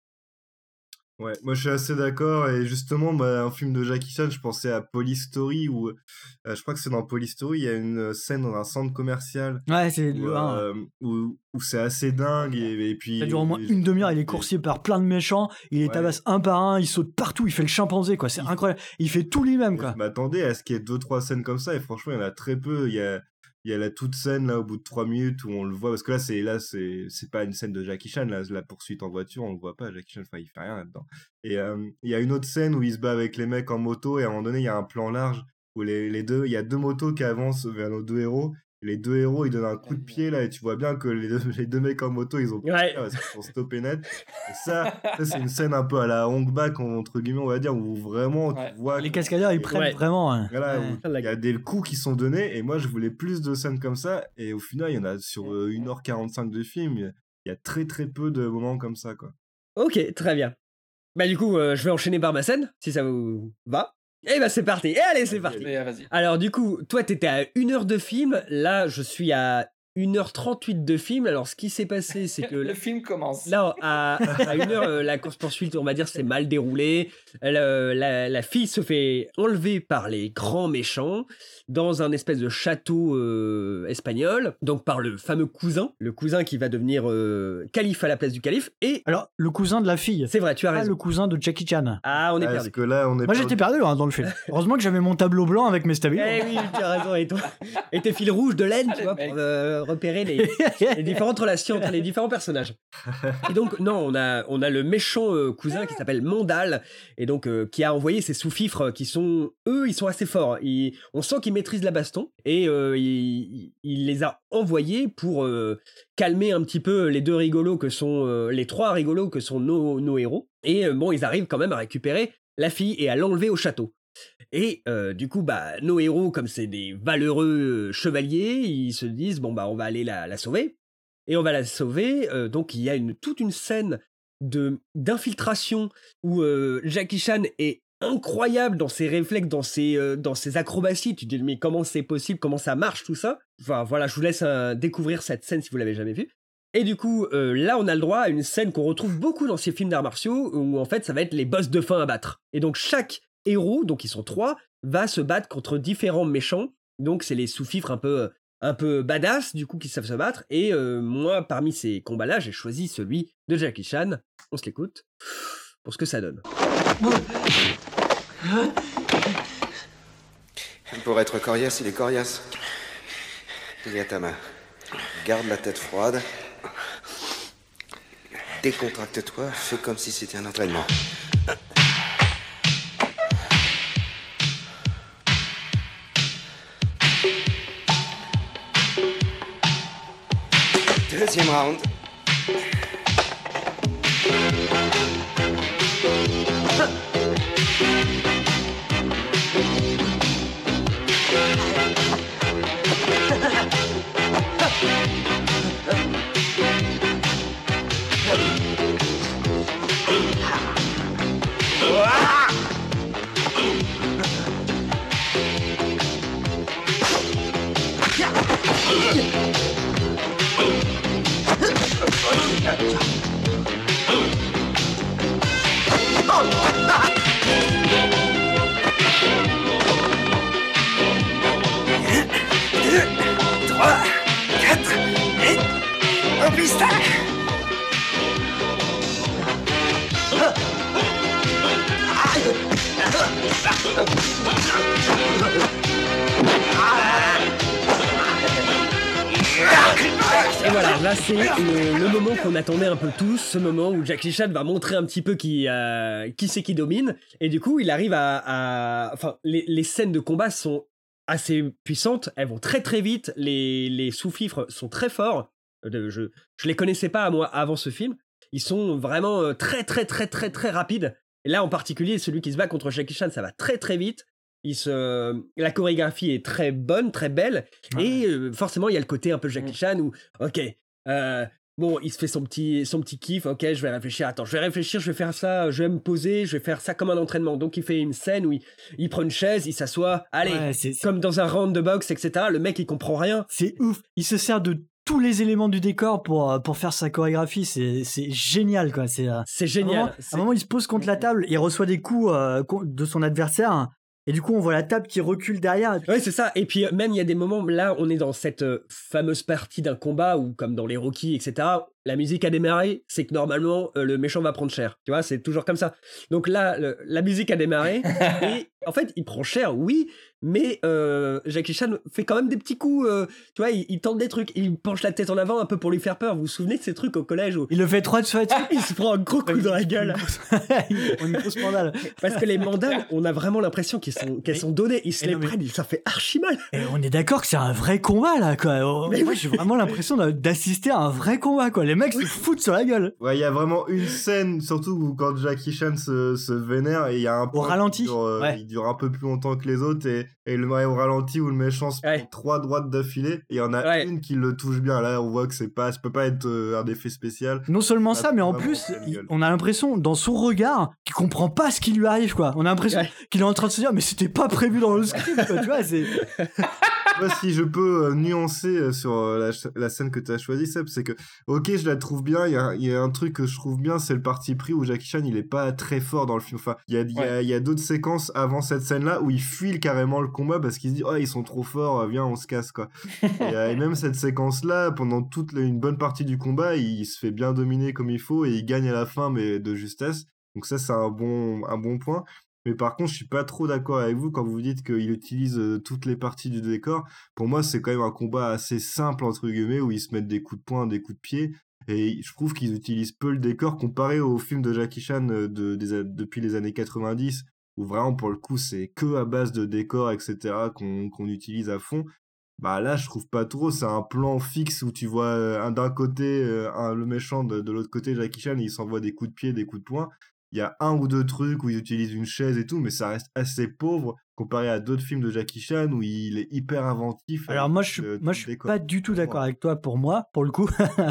Ouais, moi je suis assez d'accord. Et justement, bah, un film de Jackie Chan, je pensais à Police Story, où euh, je crois que c'est dans Police Story, il y a une scène dans un centre commercial Ouais, c'est où, le un. euh, où, où c'est assez dingue. Et, et puis, Ça dure au moins une demi-heure, il est coursier par plein de méchants, il les Ouais. tabasse un par un, il saute partout, il fait le chimpanzé quoi, c'est incroyable. Il fait tout lui-même quoi. Je m'attendais à ce qu'il y ait deux trois scènes comme ça, et franchement, il y en a très peu. Il y a, il y a la toute scène là au bout de trois minutes où on le voit, parce que là, c'est là c'est c'est pas une scène de Jackie Chan, là, la poursuite en voiture, on le voit pas. Jackie Chan, enfin, il fait rien là-dedans. Et euh, il y a une autre scène où il se bat avec les mecs en moto, et à un moment donné, il y a un plan large où les, les deux, il y a deux motos qui avancent vers nos deux héros. Les deux héros, ils donnent un coup de pied là, et tu vois bien que les deux, les deux mecs en moto, ils ont Ouais. parce qu'ils sont stoppés net. Et ça, ça c'est une scène un peu à la Hong Bak, entre guillemets, on va dire, où vraiment Ouais. tu vois Les que- cascadeurs ils prennent Ouais. vraiment. hein. voilà, Ouais. où il y a des coups qui sont donnés, et moi je voulais plus de scènes comme ça, et au final il y en a sur euh, une heure quarante-cinq de film, il y a- il y a très très peu de moments comme ça, quoi. Ok, très bien. Bah du coup, euh, je vais enchaîner par ma scène, si ça vous va. Et bah c'est parti. Et allez, c'est parti. Mais euh, vas-y. Alors du coup, toi t'étais à une heure de film, là je suis à une heure trente-huit de film. Alors ce qui s'est passé, c'est que Le film commence. là, à, à une heure, euh, la course-poursuite, on va dire, c'est mal déroulé. La, la, la fille se fait enlever par les grands méchants dans un espèce de château euh, espagnol, donc par le fameux cousin, le cousin qui va devenir euh, calife à la place du calife. Et Alors le cousin de la fille, c'est vrai, tu as pas raison. le cousin de Jackie Chan. Ah, on est Parce perdu. que là on est Moi j'étais perdu hein, dans le film. Heureusement que j'avais mon tableau blanc avec mes stabilos. Eh oui, tu as raison. Et, toi, et tes fils rouges de laine, tu Allez, vois, mec. pour euh, repérer les, les différentes relations entre les différents personnages. Et donc, non, on a, on a le méchant euh, cousin qui s'appelle Mondal, et donc euh, qui a envoyé ses sous-fifres qui sont, eux, ils sont assez forts. Ils- on sent qu'ils maîtrisent la baston, et euh, il, il les a envoyés pour euh, calmer un petit peu les deux rigolos que sont, euh, les trois rigolos que sont nos, nos héros. Et euh, bon, ils arrivent quand même à récupérer la fille et à l'enlever au château. Et euh, du coup, bah, nos héros, comme c'est des valeureux euh, chevaliers, ils se disent bon bah on va aller la, la sauver. Et on va la sauver. euh, donc il y a une, toute une scène de d'infiltration où euh, Jackie Chan est incroyable dans ses réflexes, dans ses euh, dans ses acrobaties. Tu te dis mais comment c'est possible, comment ça marche tout ça. Enfin voilà, je vous laisse euh, découvrir cette scène si vous l'avez jamais vue. Et du coup, euh, là, on a le droit à une scène qu'on retrouve beaucoup dans ces films d'arts martiaux, où en fait, ça va être les boss de fin à battre. Et donc, chaque héros, donc ils sont trois, va se battre contre différents méchants. Donc, c'est les sous-fifres un peu, un peu badass, du coup, qui savent se battre. Et euh, moi, parmi ces combats-là, j'ai choisi celui de Jackie Chan. On se l'écoute pour ce que ça donne. Pour être coriace, il est coriace. Il y a ta main. Garde la tête froide. Décontracte-toi, fais comme si c'était un entraînement. Deuxième round. voilà, là c'est le, le moment qu'on attendait un peu tous, ce moment où Jackie Chan va montrer un petit peu qui, euh, qui c'est qui domine, et du coup il arrive à... à... Enfin, les, les scènes de combat sont assez puissantes, elles vont très très vite, les, les sous-fifres sont très forts, je, je les connaissais pas moi avant ce film, ils sont vraiment euh, très très très très très rapides, et là en particulier celui qui se bat contre Jackie Chan, ça va très très vite. Il se... La chorégraphie est très bonne, très belle, ouais. et euh, forcément il y a le côté un peu Jackie Chan où, ok, euh, bon, il se fait son petit, son petit kiff, ok, je vais réfléchir, attends, je vais réfléchir, je vais faire ça, je vais me poser, je vais faire ça comme un entraînement. Donc il fait une scène où il, il prend une chaise, il s'assoit, allez, ouais, c'est, c'est... comme dans un round de boxe, et cetera. Le mec il comprend rien. C'est ouf, il se sert de tous les éléments du décor pour, pour faire sa chorégraphie, c'est, c'est génial quoi. C'est, c'est génial. À un, moment, à un moment il se pose contre la table, il reçoit des coups euh, de son adversaire. Et du coup, on voit la table qui recule derrière. Puis... Ouais, c'est ça. Et puis, même, il y a des moments, là, on est dans cette euh, fameuse partie d'un combat où, comme dans les Rocky, et cetera, la musique a démarré, c'est que normalement, euh, le méchant va prendre cher. Tu vois, c'est toujours comme ça. Donc là, le, la musique a démarré. Et en fait, il prend cher, oui, mais euh, Jackie Chan fait quand même des petits coups. Euh, tu vois, il, il tente des trucs. Il penche la tête en avant un peu pour lui faire peur. Vous vous souvenez de ces trucs au collège où... Il le fait trois de suite. Il se prend un gros coup dans la gueule. On une grosse mandale. Parce que les mandales, on a vraiment l'impression qu'elles sont, qu'elles sont données. Ils se les prennent, ça fait archi mal. Et on est d'accord que c'est un vrai combat, là, quoi. Mais moi, oui. J'ai vraiment l'impression d'assister à un vrai combat, quoi. Les mecs oui. se foutent sur la gueule. Ouais, il y a vraiment une scène, surtout où quand Jackie Chan se, se vénère, et il y a un point au ralenti. Qui dure, euh, ouais. Il dure un peu plus longtemps que les autres, et, et le au ralenti où le méchant se prend ouais. trois droites d'affilée, et il y en a ouais. une qui le touche bien. Là, on voit que c'est pas, ça peut pas être euh, un effet spécial. Non seulement ça, mais en plus, il, on a l'impression, dans son regard, qu'il comprend pas ce qui lui arrive, quoi. On a l'impression ouais. qu'il est en train de se dire, mais c'était pas prévu dans le script, quoi. Tu vois, c'est... Moi, si je peux euh, nuancer sur euh, la, la scène que tu as choisie, Seb, c'est que, ok, je la trouve bien, il y, y a un truc que je trouve bien, c'est le parti pris où Jackie Chan, il est pas très fort dans le film. Enfin, il y a, ouais. y a, y a d'autres séquences avant cette scène-là où il fuit carrément le combat parce qu'il se dit, oh, ils sont trop forts, viens, on se casse, quoi. et, euh, et même cette séquence-là, pendant toute la, une bonne partie du combat, il, il se fait bien dominer comme il faut et il gagne à la fin, mais de justesse. Donc ça, c'est un bon, un bon point. Mais par contre, je suis pas trop d'accord avec vous quand vous dites qu'il utilise euh, toutes les parties du décor. Pour moi, c'est quand même un combat assez simple, entre guillemets, où ils se mettent des coups de poing, des coups de pied. Et je trouve qu'ils utilisent peu le décor comparé aux films de Jackie Chan de, de, de, depuis les années quatre-vingt-dix, où vraiment, pour le coup, c'est que à base de décor, et cetera, qu'on, qu'on utilise à fond. Bah là, je trouve pas trop. C'est un plan fixe où tu vois euh, un d'un côté euh, un, le méchant, de, de l'autre côté Jackie Chan, et il s'envoie des coups de pied, des coups de poing. Il y a un ou deux trucs où il utilise une chaise et tout, mais ça reste assez pauvre comparé à d'autres films de Jackie Chan où il est hyper inventif. Alors moi, je suis, euh, moi, je suis pas du tout d'accord avec toi pour moi, pour le coup.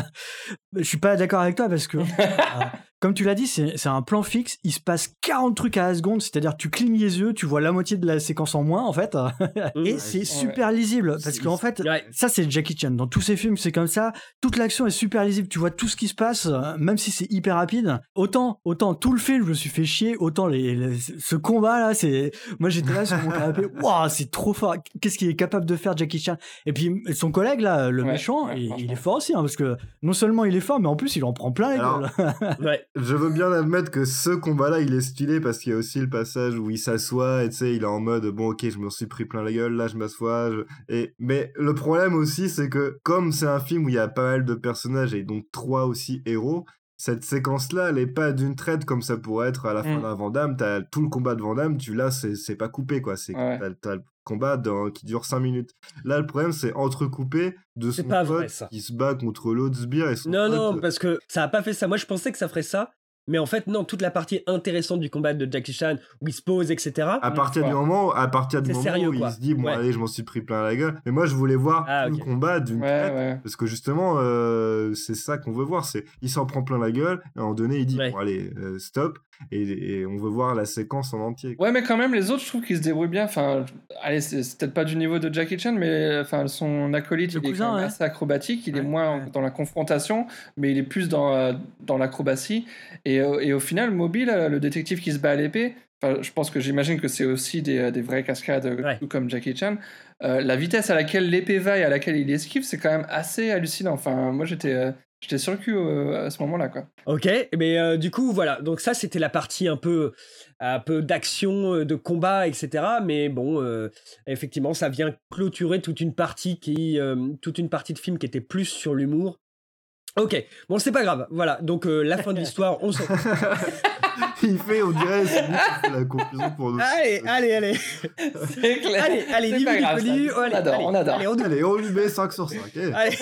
Je suis pas d'accord avec toi parce que, euh, comme tu l'as dit, c'est, c'est un plan fixe. Il se passe quarante trucs à la seconde, c'est-à-dire tu clignes les yeux, tu vois la moitié de la séquence en moins, en fait. Et ouais, c'est super ouais. lisible parce c'est qu'en fait, ouais. ça, c'est Jackie Chan. Dans tous ses films, c'est comme ça. Toute l'action est super lisible. Tu vois tout ce qui se passe, même si c'est hyper rapide. Autant, autant tout le film, je me suis fait chier. Autant les, les ce combat-là, c'est, moi, j'étais là sur mon canapé. Waouh, c'est trop fort. Qu'est-ce qu'il est capable de faire, Jackie Chan? Et puis, son collègue, là, le ouais, méchant, ouais, il, il est fort aussi, hein, parce que non seulement il est fort, mais en plus, il en prend plein les gueules. Ouais. Je veux bien admettre que ce combat-là, il est stylé parce qu'il y a aussi le passage où il s'assoit et tu sais, il est en mode bon, ok, je me suis pris plein la gueule, là, je m'assois. Je... Et... Mais le problème aussi, c'est que comme c'est un film où il y a pas mal de personnages et donc trois aussi héros, cette séquence-là, elle est pas d'une traite comme ça pourrait être à la fin mmh. d'un Van Damme. T'as tout le combat de Van Damme, tu l'as, c'est, c'est pas coupé, quoi. C'est, ouais. t'as, t'as le combat dans, qui dure cinq minutes. Là, le problème, c'est entrecoupé de c'est son pas pote vrai, ça. qui se bat contre l'autre sbire et son Non, pote... non, parce que ça a pas fait ça. Moi, je pensais que ça ferait ça. Mais en fait, non, toute la partie intéressante du combat de Jackie Chan, où il se pose, et cetera. À partir du moment, à partir du moment sérieux, où quoi. il se dit, bon, ouais. allez, je m'en suis pris plein la gueule. Mais moi, je voulais voir ah, tout okay. le combat d'une ouais, traite. Ouais. Parce que justement, euh, c'est ça qu'on veut voir. C'est, il s'en prend plein la gueule. Et à un moment donné, il dit, ouais. bon, allez, euh, stop. Et, et on veut voir la séquence en entier. Ouais, mais quand même, les autres, je trouve qu'ils se débrouillent bien. Enfin, allez, c'est, c'est peut-être pas du niveau de Jackie Chan, mais enfin, son acolyte, le il cousin, est quand même ouais. assez acrobatique. Il ouais, est moins ouais. dans la confrontation, mais il est plus dans, euh, dans l'acrobatie. Et, et au final, Moby, là, le détective qui se bat à l'épée, enfin, je pense que j'imagine que c'est aussi des, des vraies cascades, ouais. tout comme Jackie Chan. Euh, la vitesse à laquelle l'épée va et à laquelle il esquive, c'est quand même assez hallucinant. Enfin, moi, j'étais... Euh, J'étais sur le cul euh, à ce moment-là, quoi. Ok, mais euh, du coup, voilà. Donc ça, c'était la partie un peu, un peu d'action, de combat, et cetera. Mais bon, euh, effectivement, ça vient clôturer toute une partie qui, euh, toute une partie de film qui était plus sur l'humour. Ok, bon c'est pas grave, voilà, donc euh, la fin de l'histoire, on s'en fout. Il fait, on dirait, c'est lui qui fait la conclusion pour nous. Allez, allez, allez. C'est clair. Allez, allez, C'est dis pas grave, dis ça. allez, On adore, allez, on adore. Allez, on, Allez, on lui met cinq sur cinq. eh. allez.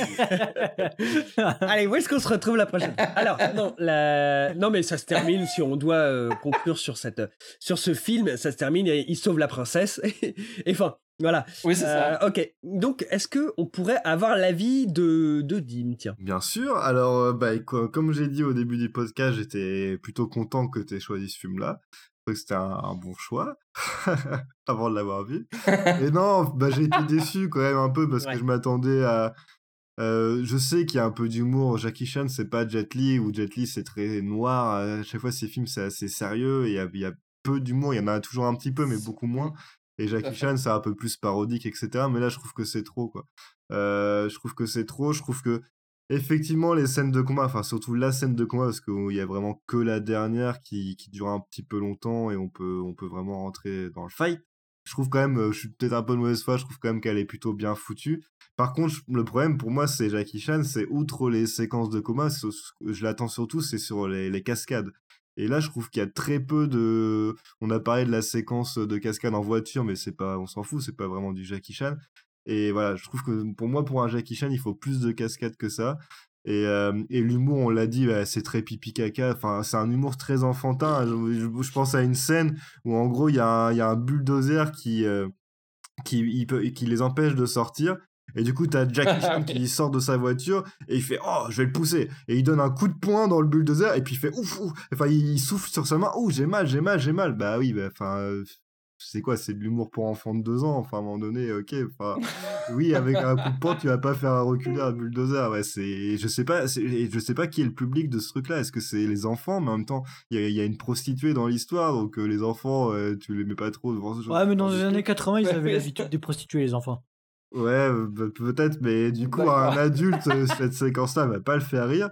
Allez, où est-ce qu'on se retrouve la prochaine fois? Alors, non, la... non, mais ça se termine, si on doit euh, conclure sur, cette, sur ce film, ça se termine et il sauve la princesse. Et enfin, voilà. Oui, c'est ça. Euh, ok, donc est-ce qu'on pourrait avoir l'avis de, de Dim, tiens? Bien sûr. Alors, euh, bah, quoi, comme j'ai dit au début du podcast, j'étais plutôt content que tu aies choisi ce film-là. Je trouvais que c'était un, un bon choix, avant de l'avoir vu. Et non, bah, j'ai été déçu quand même un peu parce Ouais. que je m'attendais à... Euh, je sais qu'il y a un peu d'humour. Jackie Chan, c'est pas Jet Li, ou Jet Li, c'est très noir. À chaque fois, ces films, c'est assez sérieux. Et il y a, il y a peu d'humour. Il y en a toujours un petit peu, mais beaucoup moins. Et Jackie Chan, c'est un peu plus parodique, et cetera. Mais là, je trouve que c'est trop, quoi. Euh, je trouve que c'est trop. Je trouve que, effectivement, les scènes de combat, enfin, surtout la scène de combat, parce qu'il y a vraiment que la dernière qui, qui dure un petit peu longtemps et on peut, on peut vraiment rentrer dans le fight. Je trouve quand même, euh, je suis peut-être un peu de mauvaise foi, je trouve quand même qu'elle est plutôt bien foutue. Par contre, je- le problème pour moi, c'est Jackie Chan, c'est outre les séquences de combat, c'est- je l'attends surtout, c'est sur les, les cascades. Et là, je trouve qu'il y a très peu de. On a parlé de la séquence de cascade en voiture, mais c'est pas, on s'en fout, c'est pas vraiment du Jackie Chan. Et voilà, je trouve que pour moi, pour un Jackie Chan, il faut plus de cascades que ça. Et, euh, et l'humour, on l'a dit, bah, c'est très pipi caca. Enfin, c'est un humour très enfantin. Je, je- je pense à une scène où, en gros, il y, a un- il y a un bulldozer qui, euh, qui, il peut, qui les empêche de sortir. Et du coup, t'as Jackie Chan qui sort de sa voiture et il fait oh, je vais le pousser. Et il donne un coup de poing dans le bulldozer et puis il fait ouf, ouf. Enfin, il, il souffle sur sa main. Oh, j'ai mal, j'ai mal, j'ai mal. Bah oui, bah, enfin, euh, c'est quoi? C'est de l'humour pour enfants de deux ans. Enfin, à un moment donné, ok. Enfin, oui, avec un coup de poing, tu vas pas faire reculer un bulldozer. Ouais, c'est, je sais pas, c'est- et je sais pas qui est le public de ce truc-là. Est-ce que c'est les enfants? Mais en même temps, il y a, il y a une prostituée dans l'histoire, donc euh, les enfants, euh, tu les mets pas trop devant ce genre Ouais, mais de dans les truc. années quatre-vingts, ils avaient l'habitude de prostituer les enfants. Ouais, euh, bah, peut-être, mais du coup, D'accord. un adulte, euh, cette séquence-là va pas le faire rire,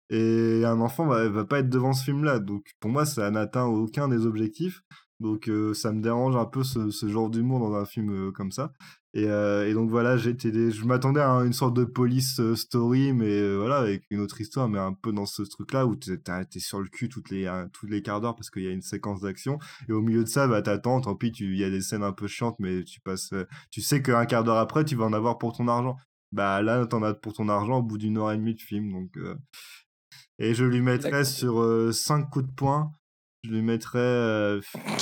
et un enfant va, va pas être devant ce film-là. Donc, pour moi, ça n'atteint aucun des objectifs. Donc, euh, ça me dérange un peu ce, ce genre d'humour dans un film euh, comme ça. Et, euh, et donc, voilà, j'étais des- je m'attendais à une sorte de police euh, story, mais euh, voilà, avec une autre histoire, mais un peu dans ce truc-là où t'es t'as- t'es sur le cul toutes les, euh, toutes les quarts d'heure parce qu'il y a une séquence d'action. Et au milieu de ça, bah, t'attends, tant pis, tu- il y a des scènes un peu chiantes, mais tu passes, euh, tu sais qu'un quart d'heure après, tu vas en avoir pour ton argent. Bah là, t'en as pour ton argent au bout d'une heure et demie de film. Donc, euh, et je lui mettrais D'accord. sur cinq coups de poing, je lui mettrais. euh,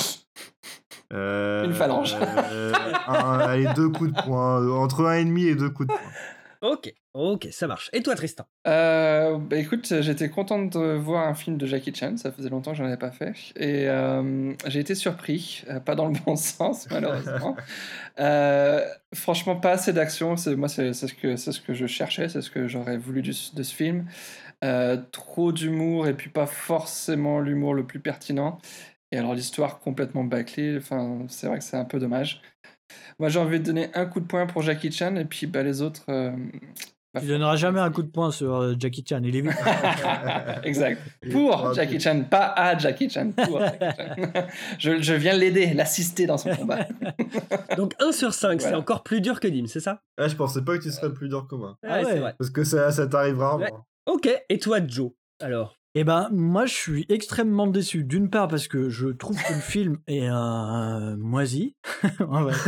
euh, Une phalange. euh, un- allez, deux coups de poing. euh, Entre un et demi et deux coups de poing. Ok, ok, ça marche. Et toi, Tristan? Euh, bah écoute, j'étais content de voir un film de Jackie Chan, ça faisait longtemps que j'en avais pas fait, et euh, j'ai été surpris, euh, pas dans le bon sens malheureusement. Euh, franchement, pas assez d'action, c'est, moi c'est, c'est, ce que, c'est ce que je cherchais, c'est ce que j'aurais voulu du- de ce film. Euh, trop d'humour, et puis pas forcément l'humour le plus pertinent, et alors l'histoire complètement bâclée, enfin, c'est vrai que c'est un peu dommage. Moi j'ai envie de donner un coup de poing pour Jackie Chan, et puis bah, les autres... euh, bah, Tu donneras jamais un coup de poing sur euh, Jackie Chan, il est vite. Exact. Et Pour trois Jackie coups. Chan, pas à Jackie Chan. Pour Jackie Chan. je, je viens l'aider, l'assister dans son combat. Donc un sur cinq, c'est Voilà. encore plus dur que Dim, c'est ça? Ah, je pensais pas que tu serais plus dur que moi. Ah ouais. c'est vrai. Parce que ça, ça t'arrive rarement. Ouais. Ok, et toi, Joe? Alors? Eh ben, moi, je suis extrêmement déçu. D'une part, parce que je trouve que le film est euh, moisi. On va dire.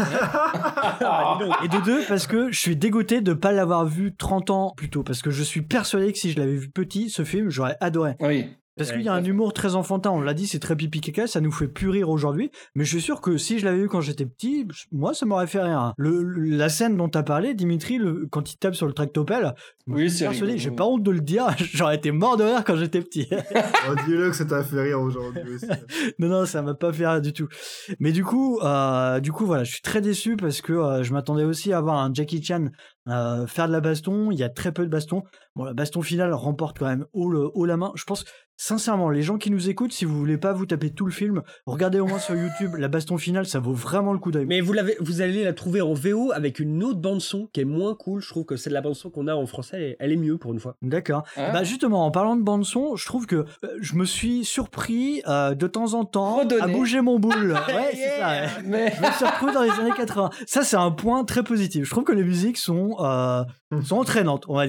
Ah, dis donc. Et de deux, parce que je suis dégoûté de ne pas l'avoir vu trente ans plus tôt. Parce que je suis persuadé que si je l'avais vu petit, ce film, j'aurais adoré. Oui. Parce Ouais, qu'il y a un humour très enfantin, on l'a dit, c'est très pipi caca, ça nous fait plus rire aujourd'hui. Mais je suis sûr que si je l'avais vu quand j'étais petit, moi, ça m'aurait fait rire. Le, le- la scène dont tu as parlé, Dimitri, le- quand il tape sur le tractopelle, moi, Oui, je suis c'est persuadé, rigolo. j'ai pas honte de le dire, j'aurais été mort de rire quand j'étais petit. Oh, dis-le que ça t'a fait rire aujourd'hui aussi. Non, non, ça m'a pas fait rire du tout. Mais du coup, euh, du coup, voilà, je suis très déçu parce que euh, je m'attendais aussi à voir un Jackie Chan euh, faire de la baston. Il y a très peu de baston. Bon, la baston finale remporte quand même haut, le, haut la main. Je pense, sincèrement, les gens qui nous écoutent, si vous voulez pas vous taper tout le film, regardez au moins sur YouTube la baston finale, ça vaut vraiment le coup d'œil. Mais vous, l'avez, vous allez la trouver en V O avec une autre bande-son qui est moins cool. Je trouve que c'est de la bande-son qu'on a en français, elle est, elle est mieux pour une fois. D'accord. Ah. Bah justement, en parlant de bande son, je trouve que euh, je me suis surpris euh, de temps en temps Redonner. à bouger mon boule. Ouais, c'est ça. Ouais. Mais... Je me suis retrouvé dans les années quatre-vingts. Ça, c'est un point très positif. Je trouve que les musiques sont, euh, sont entraînantes, on va dire.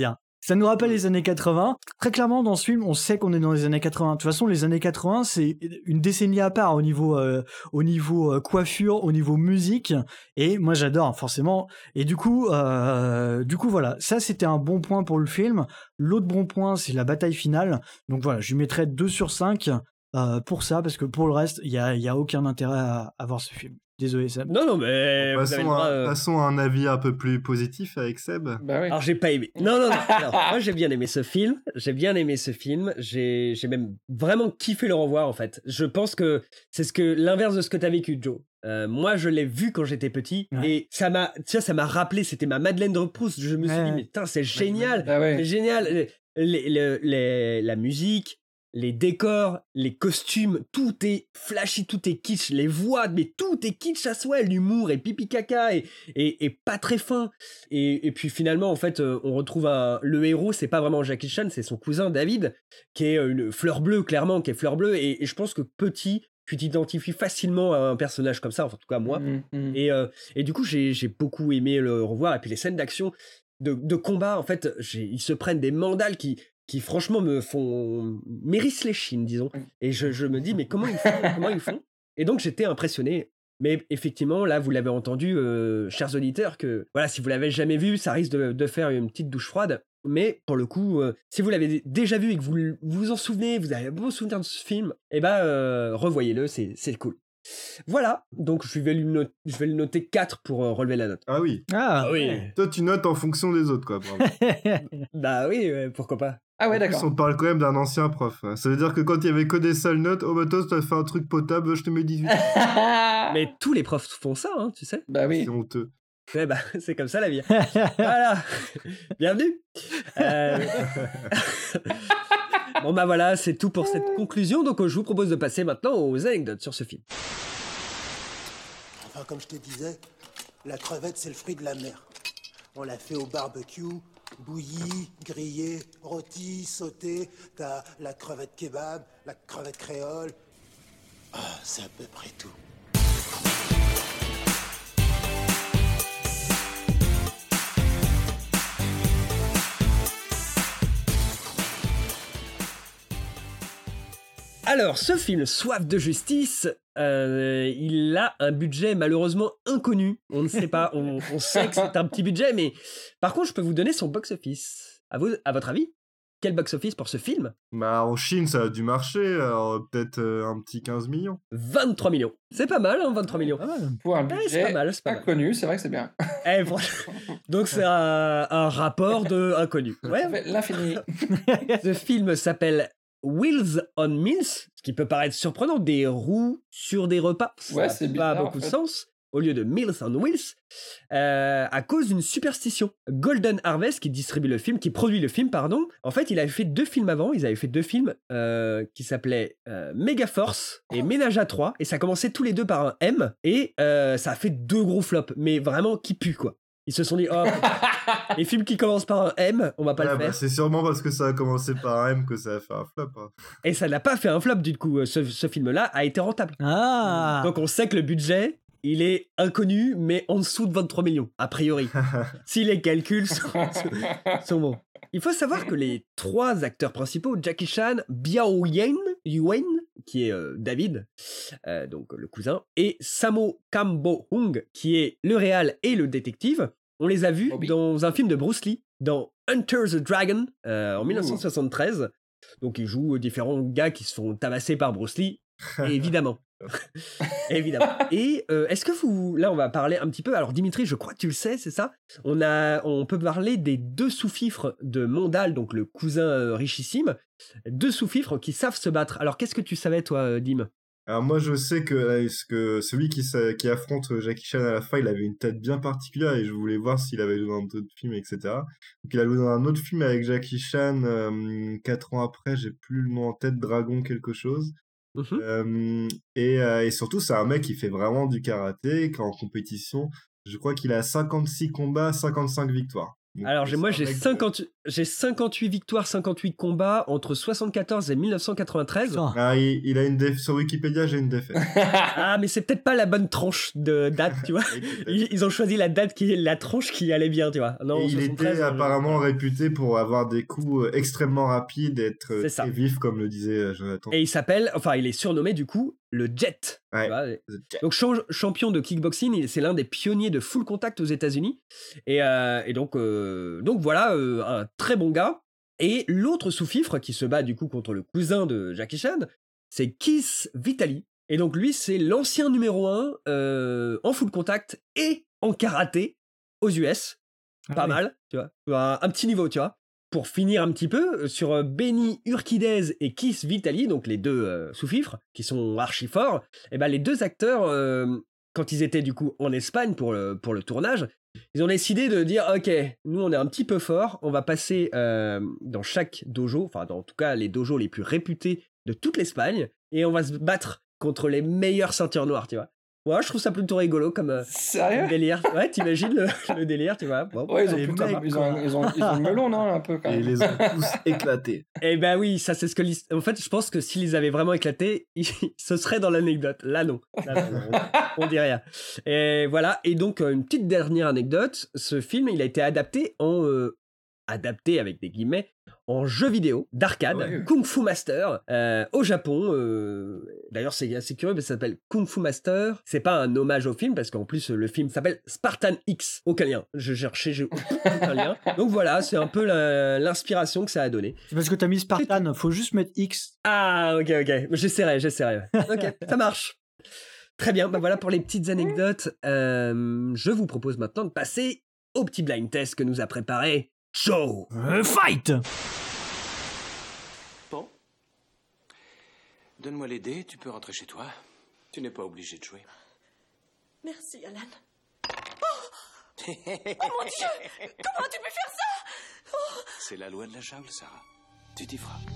Ça nous rappelle les années quatre-vingts. Très clairement, dans ce film, on sait qu'on est dans les années quatre-vingts. De toute façon, les années quatre-vingts, c'est une décennie à part au niveau, euh, au niveau euh, coiffure, au niveau musique. Et moi, j'adore, forcément. Et du coup, euh, du coup, voilà. Ça, c'était un bon point pour le film. L'autre bon point, c'est la bataille finale. Donc voilà, je lui mettrais deux sur cinq euh, pour ça, parce que pour le reste, il y a, y a aucun intérêt à, à voir ce film. Désolé, Seb. Non, non, mais. vous avez le Passons, droit, à, euh, passons à un avis un peu plus positif avec Seb. Bah oui. Alors, j'ai pas aimé. Non, non, non. Alors, moi, j'ai bien aimé ce film. J'ai bien aimé ce film. J'ai, j'ai même vraiment kiffé le revoir, en fait. Je pense que c'est ce que l'inverse de ce que t'as vécu, Joe. Euh, moi, je l'ai vu quand j'étais petit Ouais. et ça m'a, tu vois, ça m'a rappelé. C'était ma Madeleine de Proust. Je me suis Ouais. dit, mais putain, c'est génial. Ah ouais. C'est génial. Les, les- les- les- la musique, les décors, les costumes, tout est flashy, tout est kitsch. Les voix, mais tout est kitsch à souhait. L'humour est pipi caca et, et, et pas très fin. Et, et puis finalement, en fait, euh, on retrouve un, le héros, c'est pas vraiment Jackie Chan, c'est son cousin David, qui est euh, une fleur bleue, clairement, qui est fleur bleue. Et, et je pense que petit, tu t'identifies facilement à un personnage comme ça, enfin, en tout cas moi. Mm, mm. Et, euh, et du coup, j'ai, j'ai beaucoup aimé le revoir. Et puis les scènes d'action, de, de combat, en fait, j'ai- ils se prennent des mandales qui, qui franchement me font m'hérissent les chines, disons. Et je, je me dis, mais comment ils font, comment ils font Et donc j'étais impressionné. Mais effectivement, là, vous l'avez entendu, euh, chers auditeurs, que voilà, si vous l'avez jamais vu, ça risque de, de faire une petite douche froide. Mais pour le coup, euh, si vous l'avez déjà vu et que vous l- vous vous en souvenez, vous avez un beau souvenir de ce film, eh ben, euh, revoyez-le, c'est, c'est le cool. Voilà, donc je vais, lui no- je vais le noter quatre pour euh, relever la note. Ah oui. Ah, oui. Toi, tu notes en fonction des autres, quoi. bravo. Bah oui, ouais, pourquoi pas. Ah ouais, En plus, d'accord. on parle quand même d'un ancien prof. Ça veut dire que quand il y avait que des sales notes, oh bah toi, t'as fait un truc potable, je te mets dix-huit. Mais tous les profs font ça, hein, tu sais. Bah oui. C'est honteux. Ouais, bah, c'est comme ça la vie. Voilà. Bienvenue. Euh, Bon bah voilà, c'est tout pour cette conclusion. Donc euh, je vous propose de passer maintenant aux anecdotes sur ce film. Enfin, comme je te disais, la crevette, c'est le fruit de la mer. On l'a fait au barbecue, bouillie, grillée, rôtie, sautée. T'as la crevette kebab, la crevette créole. Ah, c'est à peu près tout. Alors, ce film, Soif de justice, euh, il a un budget malheureusement inconnu. On ne sait pas, on, on sait que c'est un petit budget, mais par contre, je peux vous donner son box-office. À, vous, à votre avis, quel box-office pour ce film? Bah, en Chine, ça a dû marcher, alors peut-être euh, un petit quinze millions. vingt-trois millions. C'est pas mal, hein, vingt-trois millions. Pour un Ouais, budget c'est pas mal, c'est pas mal. inconnu, c'est vrai que c'est bien. Eh, franchement. Donc c'est un, un rapport de inconnu. Ouais. Ça fait l'infini. Ce film s'appelle Wheels on Meals, ce qui peut paraître surprenant, des roues sur des repas. Ça Ouais, n'a c'est pas bizarre, beaucoup en de fait. sens. Au lieu de Meals on Wheels, euh, à cause d'une superstition. Golden Harvest, qui distribue le film, qui produit le film, pardon, en fait, il avait fait deux films avant. Ils avaient fait deux films euh, qui s'appelaient euh, Megaforce et Ménage à trois, et ça commençait tous les deux par un M, et euh, ça a fait deux gros flops, mais vraiment qui puent, quoi. Ils se sont dit, oh, les films qui commencent par un M, on va pas Ah, le bah, faire. c'est sûrement parce que ça a commencé par un M que ça a fait un flop. hein. Et ça n'a pas fait un flop, du coup. Ce, ce film-là a été rentable. Ah. Donc on sait que le budget, il est inconnu, mais en dessous de vingt-trois millions, a priori. Si les calculs sont, sont bons. Il faut savoir que les trois acteurs principaux, Jackie Chan, Biao Yen, Yuen, qui est euh, David, euh, donc le cousin, et Samo Kambo Hung, qui est le réal et le détective, on les a vus Bobby. dans un film de Bruce Lee, dans Hunter the Dragon, euh, en dix-neuf cent soixante-treize. Donc ils jouent différents gars qui se font tabasser par Bruce Lee, évidemment. Évidemment. Et euh, est-ce que vous... Là, on va parler un petit peu... Alors, Dimitri, je crois que tu le sais, c'est ça? On, a... on peut parler des deux sous-fifres de Mondal, donc le cousin euh, richissime. Deux sous-fifres qui savent se battre. Alors, qu'est-ce que tu savais, toi, euh, Dim? Alors moi je sais que, euh, ce que celui qui, sa- qui affronte Jackie Chan à la fin, il avait une tête bien particulière et je voulais voir s'il avait joué dans d'autres films, et cetera. Donc il a joué dans un autre film avec Jackie Chan, euh, quatre ans après, j'ai plus le nom en tête, Dragon quelque chose. Mhm. Euh, et, euh, et surtout c'est un mec qui fait vraiment du karaté, qui est en compétition. Je crois qu'il a cinquante-six combats, cinquante-cinq victoires. Alors j'ai, moi j'ai, cinquante, j'ai cinquante-huit victoires, cinquante-huit combats entre soixante-quatorze et mille neuf cent quatre-vingt-treize. Ah, il, il a une défaite. Sur Wikipédia, j'ai une défaite. Ah, mais c'est peut-être pas la bonne tranche de date, tu vois. Ils, ils ont choisi la date qui est la tranche qui allait bien, tu vois. Non, et il était apparemment je... réputé pour avoir des coups extrêmement rapides, être très vif, comme le disait Jonathan. Et il s'appelle, enfin il est surnommé du coup le Jet. Ouais, tu vois. Jet. Donc ch- champion de kickboxing, c'est l'un des pionniers de full contact aux États-Unis. Et, euh, et donc, euh, donc voilà, euh, un très bon gars. Et l'autre sous-fifre qui se bat du coup contre le cousin de Jackie Chan, c'est Keith Vitali. Et donc lui, c'est l'ancien numéro un euh, en full contact et en karaté aux U S. Ah Pas oui. mal, tu vois. Un, un petit niveau, tu vois. Pour finir un petit peu, sur Benny Urquidez et Keith Vitali, donc les deux euh, sous-fifres, qui sont archi forts, et ben les deux acteurs, euh, quand ils étaient du coup en Espagne pour le, pour le tournage, ils ont décidé de dire « Ok, nous on est un petit peu forts, on va passer euh, dans chaque dojo, enfin dans en tout cas les dojos les plus réputés de toute l'Espagne, et on va se battre contre les meilleures ceintures noires, tu vois. » Ouais, je trouve ça plutôt rigolo comme, euh, comme délire. Ouais, t'imagines le, le délire, tu vois. Bon, ouais, ils ont, putain, mecs, ils, ont, ils, ont, ils ont le melon, non, un peu quand même. Et ils les ont tous éclatés. Eh ben oui, ça c'est ce que... En fait, je pense que s'ils les avaient vraiment éclatés, ils... ce serait dans l'anecdote. Là, non. Là, non, non on, on dit rien. Et voilà, et donc, une petite dernière anecdote. Ce film, il a été adapté en... Euh, adapté avec des guillemets, en jeu vidéo d'arcade, ouais. Kung Fu Master, euh, au Japon. Euh, d'ailleurs, c'est assez curieux, mais ça s'appelle Kung Fu Master. C'est pas un hommage au film, parce qu'en plus, le film s'appelle Spartan X. Aucun lien. Je cherchais, j'ai aucun lien. Donc voilà, c'est un peu la, l'inspiration que ça a donné. C'est parce que t'as mis Spartan, faut juste mettre X. Ah, ok, ok. J'essaierai, j'essaierai. Ok, ça marche. Très bien, bah voilà pour les petites anecdotes. Euh, je vous propose maintenant de passer au petit blind test que nous a préparé Show euh, Fight. Bon. Donne-moi les dés, tu peux rentrer chez toi. Tu n'es pas obligé de jouer. Merci, Alan. Oh, oh mon Dieu! Comment tu peux faire ça? Oh. C'est la loi de la jungle, Sarah. Tu t'y feras.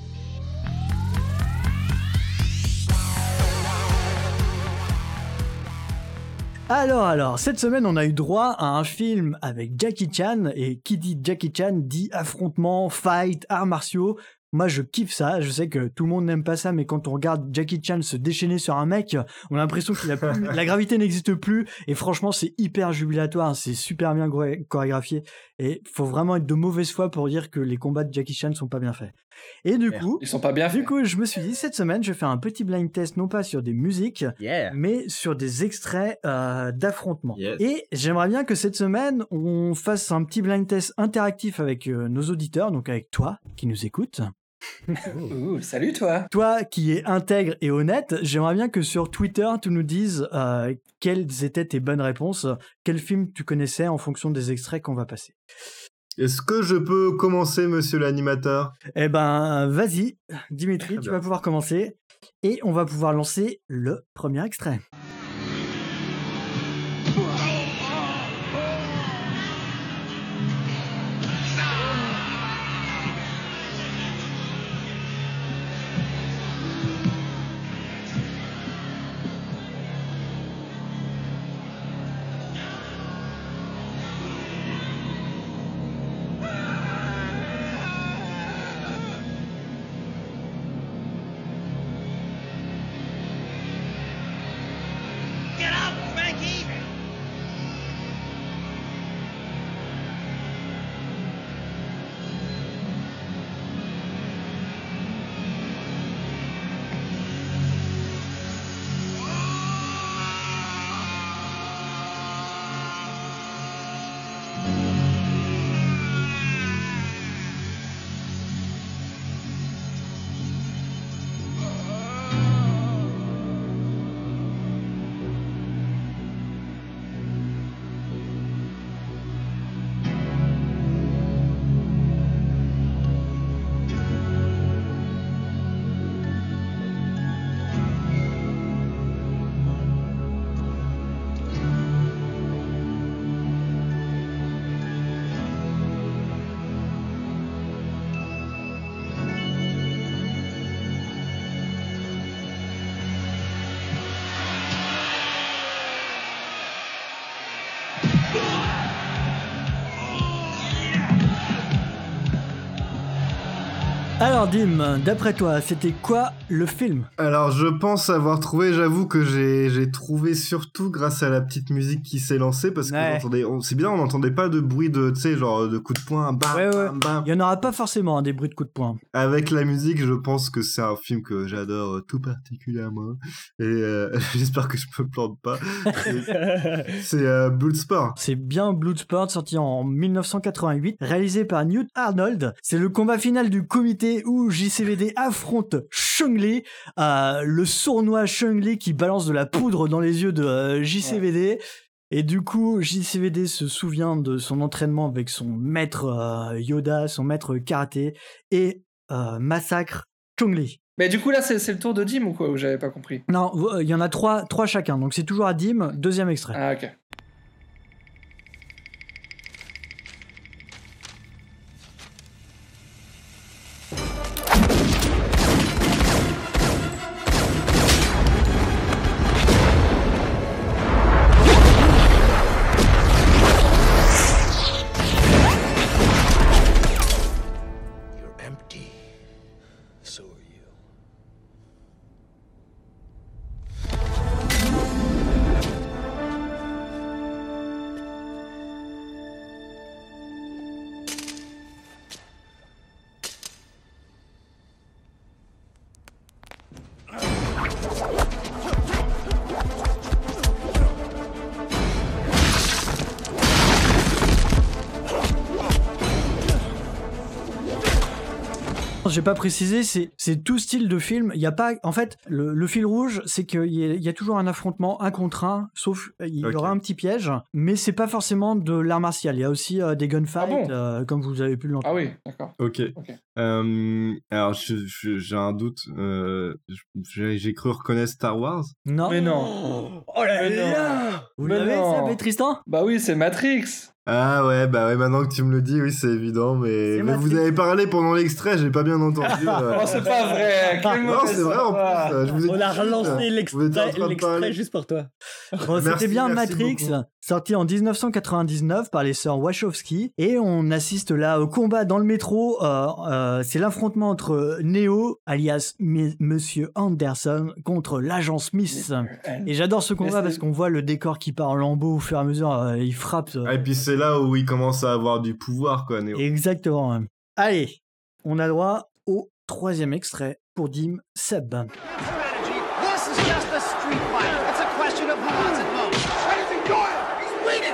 Alors, alors, cette semaine, on a eu droit à un film avec Jackie Chan, et qui dit Jackie Chan dit affrontement, fight, arts martiaux. Moi, je kiffe ça. Je sais que tout le monde n'aime pas ça, mais quand on regarde Jackie Chan se déchaîner sur un mec, on a l'impression qu'il a plus, la gravité n'existe plus. Et franchement, c'est hyper jubilatoire. C'est super bien chorégraphié. Et faut vraiment être de mauvaise foi pour dire que les combats de Jackie Chan sont pas bien faits. Et du Merde, coup, ils sont pas bien faits. Du coup, je me suis dit, cette semaine, je vais faire un petit blind test, non pas sur des musiques, yeah. mais sur des extraits euh, d'affrontements. Yes. Et j'aimerais bien que cette semaine, on fasse un petit blind test interactif avec euh, nos auditeurs, donc avec toi qui nous écoutes. Ouh, salut toi. Toi qui es intègre et honnête, j'aimerais bien que sur Twitter, tu nous dises euh, quelles étaient tes bonnes réponses, quel film tu connaissais en fonction des extraits qu'on va passer. Est-ce que je peux commencer, monsieur l'animateur ? Eh ben, vas-y, Dimitri, tu vas pouvoir commencer et on va pouvoir lancer le premier extrait. Alors Dim, d'après toi, c'était quoi le film? Alors je pense avoir trouvé, j'avoue que j'ai, j'ai trouvé surtout grâce à la petite musique qui s'est lancée, parce que Ouais. on entendait- on- c'est bien, on n'entendait pas de bruit de, tu sais, genre de coups de poing, bam, Ouais, ouais. bam, bam. Il y en aura pas forcément hein, des bruits de coups de poing. Avec la musique, je pense que c'est un film que j'adore euh, tout particulièrement, et euh, j'espère que je me plante pas. C'est, c'est euh, Bloodsport. C'est bien Bloodsport, sorti en dix-neuf cent quatre-vingt-huit, réalisé par Newt Arnold. C'est le combat final du comité où J C V D affronte Chun Li, euh, le sournois Chun Li qui balance de la poudre dans les yeux de euh, J C V D. Et du coup, J C V D se souvient de son entraînement avec son maître euh, Yoda, son maître karaté, et euh, massacre Chun Li. Mais du coup, là, c'est, c'est le tour de Dim ou quoi? Ou j'avais pas compris? Non, il y en a trois, trois chacun, donc c'est toujours à Dim, deuxième extrait. Ah, ok. You're empty. So are you. J'ai pas précisé, c'est, c'est tout style de film. Il y a pas, en fait, le, le fil rouge, c'est qu'il y a, il y a toujours un affrontement, un contre un, sauf il y Ok. aura un petit piège, mais c'est pas forcément de l'art martial. Il y a aussi euh, des gunfights, Ah bon euh, comme vous avez pu l'entendre. Ah oui, d'accord. Ok. Ok. Euh, alors je, je- j'ai un doute. Euh, j'ai, j'ai cru reconnaître Star Wars. Non. Mais non. Oh là Mais non. là. Vous Mais l'avez, non. ça, mais Tristan? Bah oui, c'est Matrix. Ah ouais, bah ouais, maintenant que tu me le dis, oui, c'est évident, mais, C'est mais vous Matrix. avez parlé pendant l'extrait, j'ai pas bien entendu. euh. Oh, c'est pas vrai. Quel Non, mauvais c'est vrai en sympa. plus. euh, Je vous ai On dit a tout, relancé euh. Vous étiez en l'extrait, train de l'extrait parler. Oh, juste pour toi. Bon, c'était Merci, bien merci Matrix, beaucoup. sorti en dix-neuf cent quatre-vingt-dix-neuf par les sœurs Wachowski, et on assiste là au combat dans le métro. Euh, euh, c'est l'affrontement entre Neo, alias M- Monsieur Anderson, contre l'agent Smith. Et j'adore ce combat c'est- parce qu'on voit le décor qui part en lambeaux au fur et à mesure. euh, il frappe. euh, Ah, et puis c'est là où il commence à avoir du pouvoir, quoi, Néo. Exactement. ouais. Allez, on a droit au troisième extrait pour Dim Seb. This is just a street fight. It's a question of who wants it most. Anything going? He's bleeding.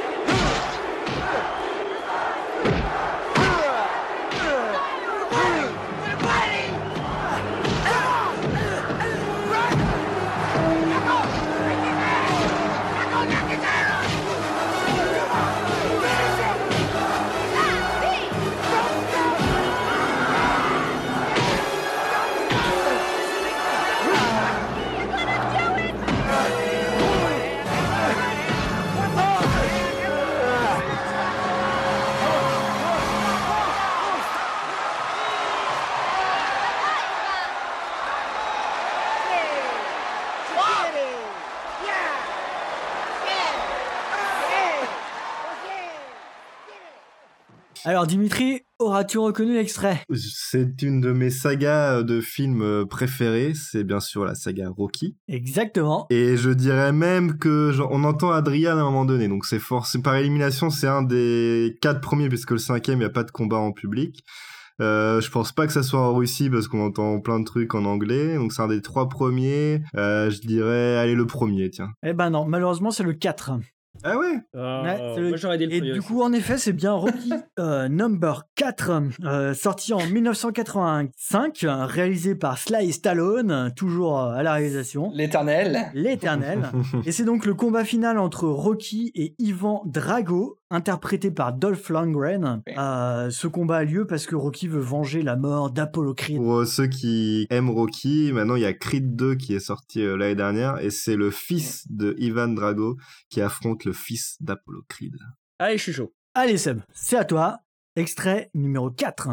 Alors Dimitri, auras-tu reconnu l'extrait? C'est une de mes sagas de films euh, préférées, c'est bien sûr la saga Rocky. Exactement. Et je dirais même que genre, on entend Adrian à un moment donné, donc c'est forcément par élimination, c'est un des quatre premiers puisque le cinquième il y a pas de combat en public. Euh, je pense pas que ça soit en Russie parce qu'on entend plein de trucs en anglais, donc c'est un des trois premiers. Euh, je dirais, allez le premier, tiens. Eh ben non, malheureusement c'est le quatre. Ah ouais. Ouais, c'est le- Moi j'aurais dit le Et premier du aussi. coup, en effet, c'est bien Rocky euh, Number quatre, euh, sorti en dix-neuf cent quatre-vingt-cinq, euh, réalisé par Sly Stallone, euh, toujours euh, à la réalisation. L'éternel. L'éternel. Et c'est donc le combat final entre Rocky et Ivan Drago, interprété par Dolph Lundgren. Euh, ce combat a lieu parce que Rocky veut venger la mort d'Apollo Creed. Pour euh, ceux qui aiment Rocky, maintenant il y a Creed deux qui est sorti euh, l'année dernière et c'est le fils de Ivan Drago qui affronte le fils d'Apollo Creed. Allez, je suis chaud. Allez Seb, c'est à toi. Extrait numéro quatre.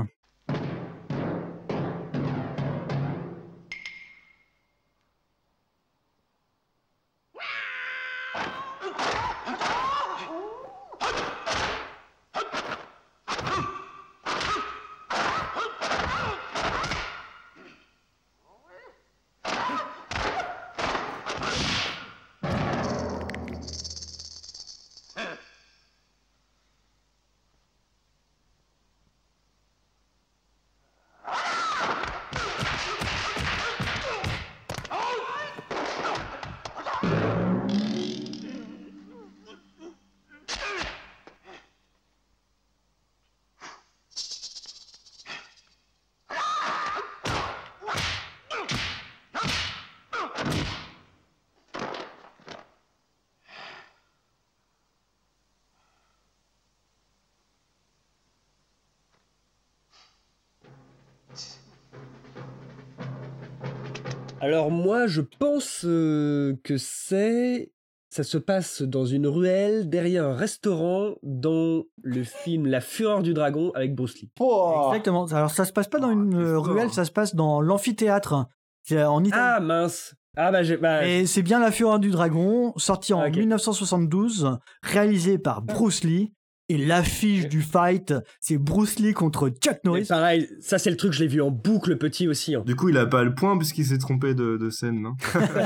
Alors moi, je pense euh, que c'est... Ça se passe dans une ruelle, derrière un restaurant, dans le film La Fureur du Dragon avec Bruce Lee. Exactement. Alors ça se passe pas dans une euh, ruelle, ça se passe dans l'amphithéâtre. C'est en Italie. Ah mince. Ah bah j'ai... Bah... Et c'est bien La Fureur du Dragon, sorti en Ah, ok. dix-neuf cent soixante-douze, réalisé par Bruce Lee. Et l'affiche du fight, c'est Bruce Lee contre Chuck Mais Norris. pareil, ça c'est le truc, je l'ai vu en boucle petit aussi. Hein. Du coup, il a pas le point puisqu'il s'est trompé de, de scène, non?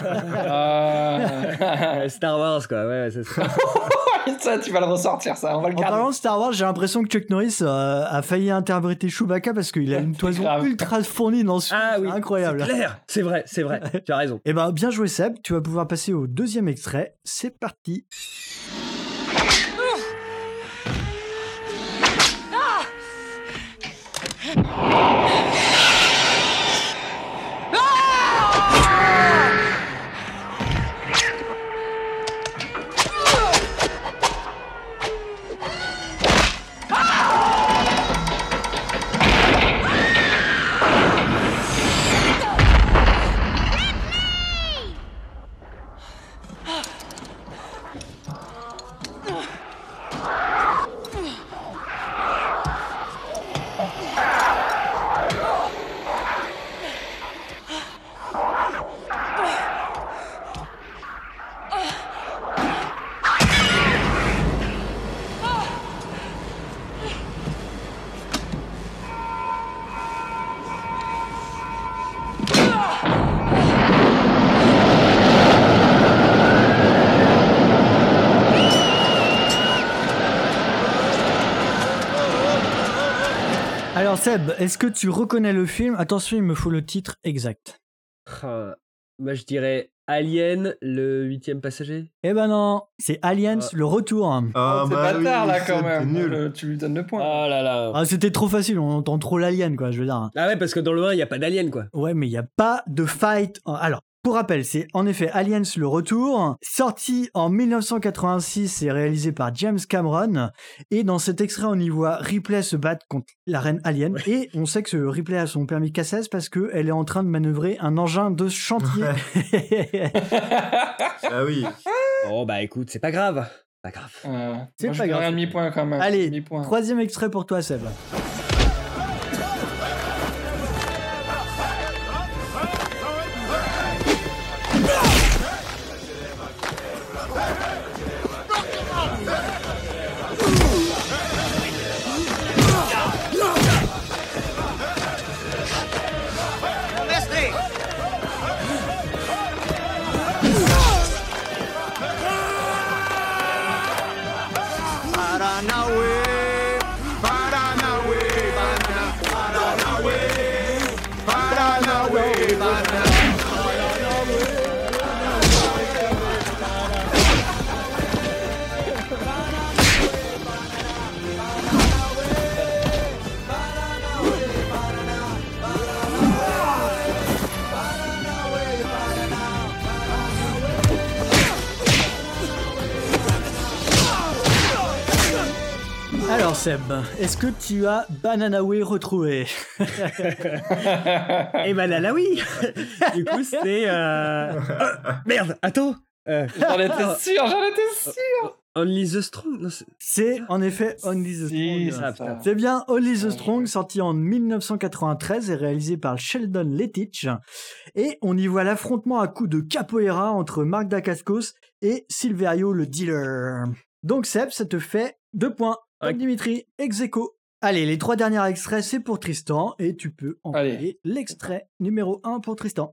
Ah. Star Wars quoi, ouais, c'est ça. Ça, tu vas le ressortir, ça. On va le En garder. parlant de Star Wars, j'ai l'impression que Chuck Norris euh, a failli interpréter Chewbacca parce qu'il a une toison grave. ultra fournie dans ce film. Ah oui, C'est incroyable. c'est clair, c'est vrai, c'est vrai, tu as raison. Eh ben, bien joué Seb, tu vas pouvoir passer au deuxième extrait. C'est parti. Alors Seb, est-ce que tu reconnais le film? Attention, il me faut le titre exact. Ah, bah je dirais Alien, le huitième passager. Eh ben non, c'est Aliens, Ah. le retour. Ah, c'est bah bâtard oui, là quand c'est même. nul. Le- tu lui donnes le point. Oh là là. Ah, c'était trop facile, on entend trop l'alien, quoi, je veux dire. Ah ouais, parce que dans le un, il n'y a pas d'alien quoi. Ouais, mais il n'y a pas de fight. Alors, pour rappel, c'est en effet Aliens le retour, sorti en dix-neuf cent quatre-vingt-six et réalisé par James Cameron. Et dans cet extrait, on y voit Ripley se battre contre la reine alien. Et on sait que Ripley a son permis K seize parce qu'elle est en train de manœuvrer un engin de chantier. Ah oui. Oh bah écoute, c'est pas grave. Pas grave. Euh, C'est moi, je pas lui donne grave. un demi-point quand même. Allez, demi-point. troisième extrait pour toi, Seb. Alors Seb, est-ce que tu as Banana Way retrouvé? Eh ben là, là oui. Du coup, c'est... Euh... oh, merde, attends. Euh... J'en étais sûr, j'en étais sûr. Only the Strong. Non, c'est... C'est en effet Only the Si, Strong. c'est Ah, ça. putain. C'est bien Only the Strong, sorti en dix-neuf cent quatre-vingt-treize et réalisé par Sheldon Lettich. Et on y voit l'affrontement à coups de capoeira entre Mark Dacascos et Silverio le dealer. Donc Seb, ça te fait deux points. Ouais. Comme Dimitri, ex aequo. Allez, les trois derniers extraits, c'est pour Tristan. Et tu peux envoyer Allez. l'extrait numéro un pour Tristan.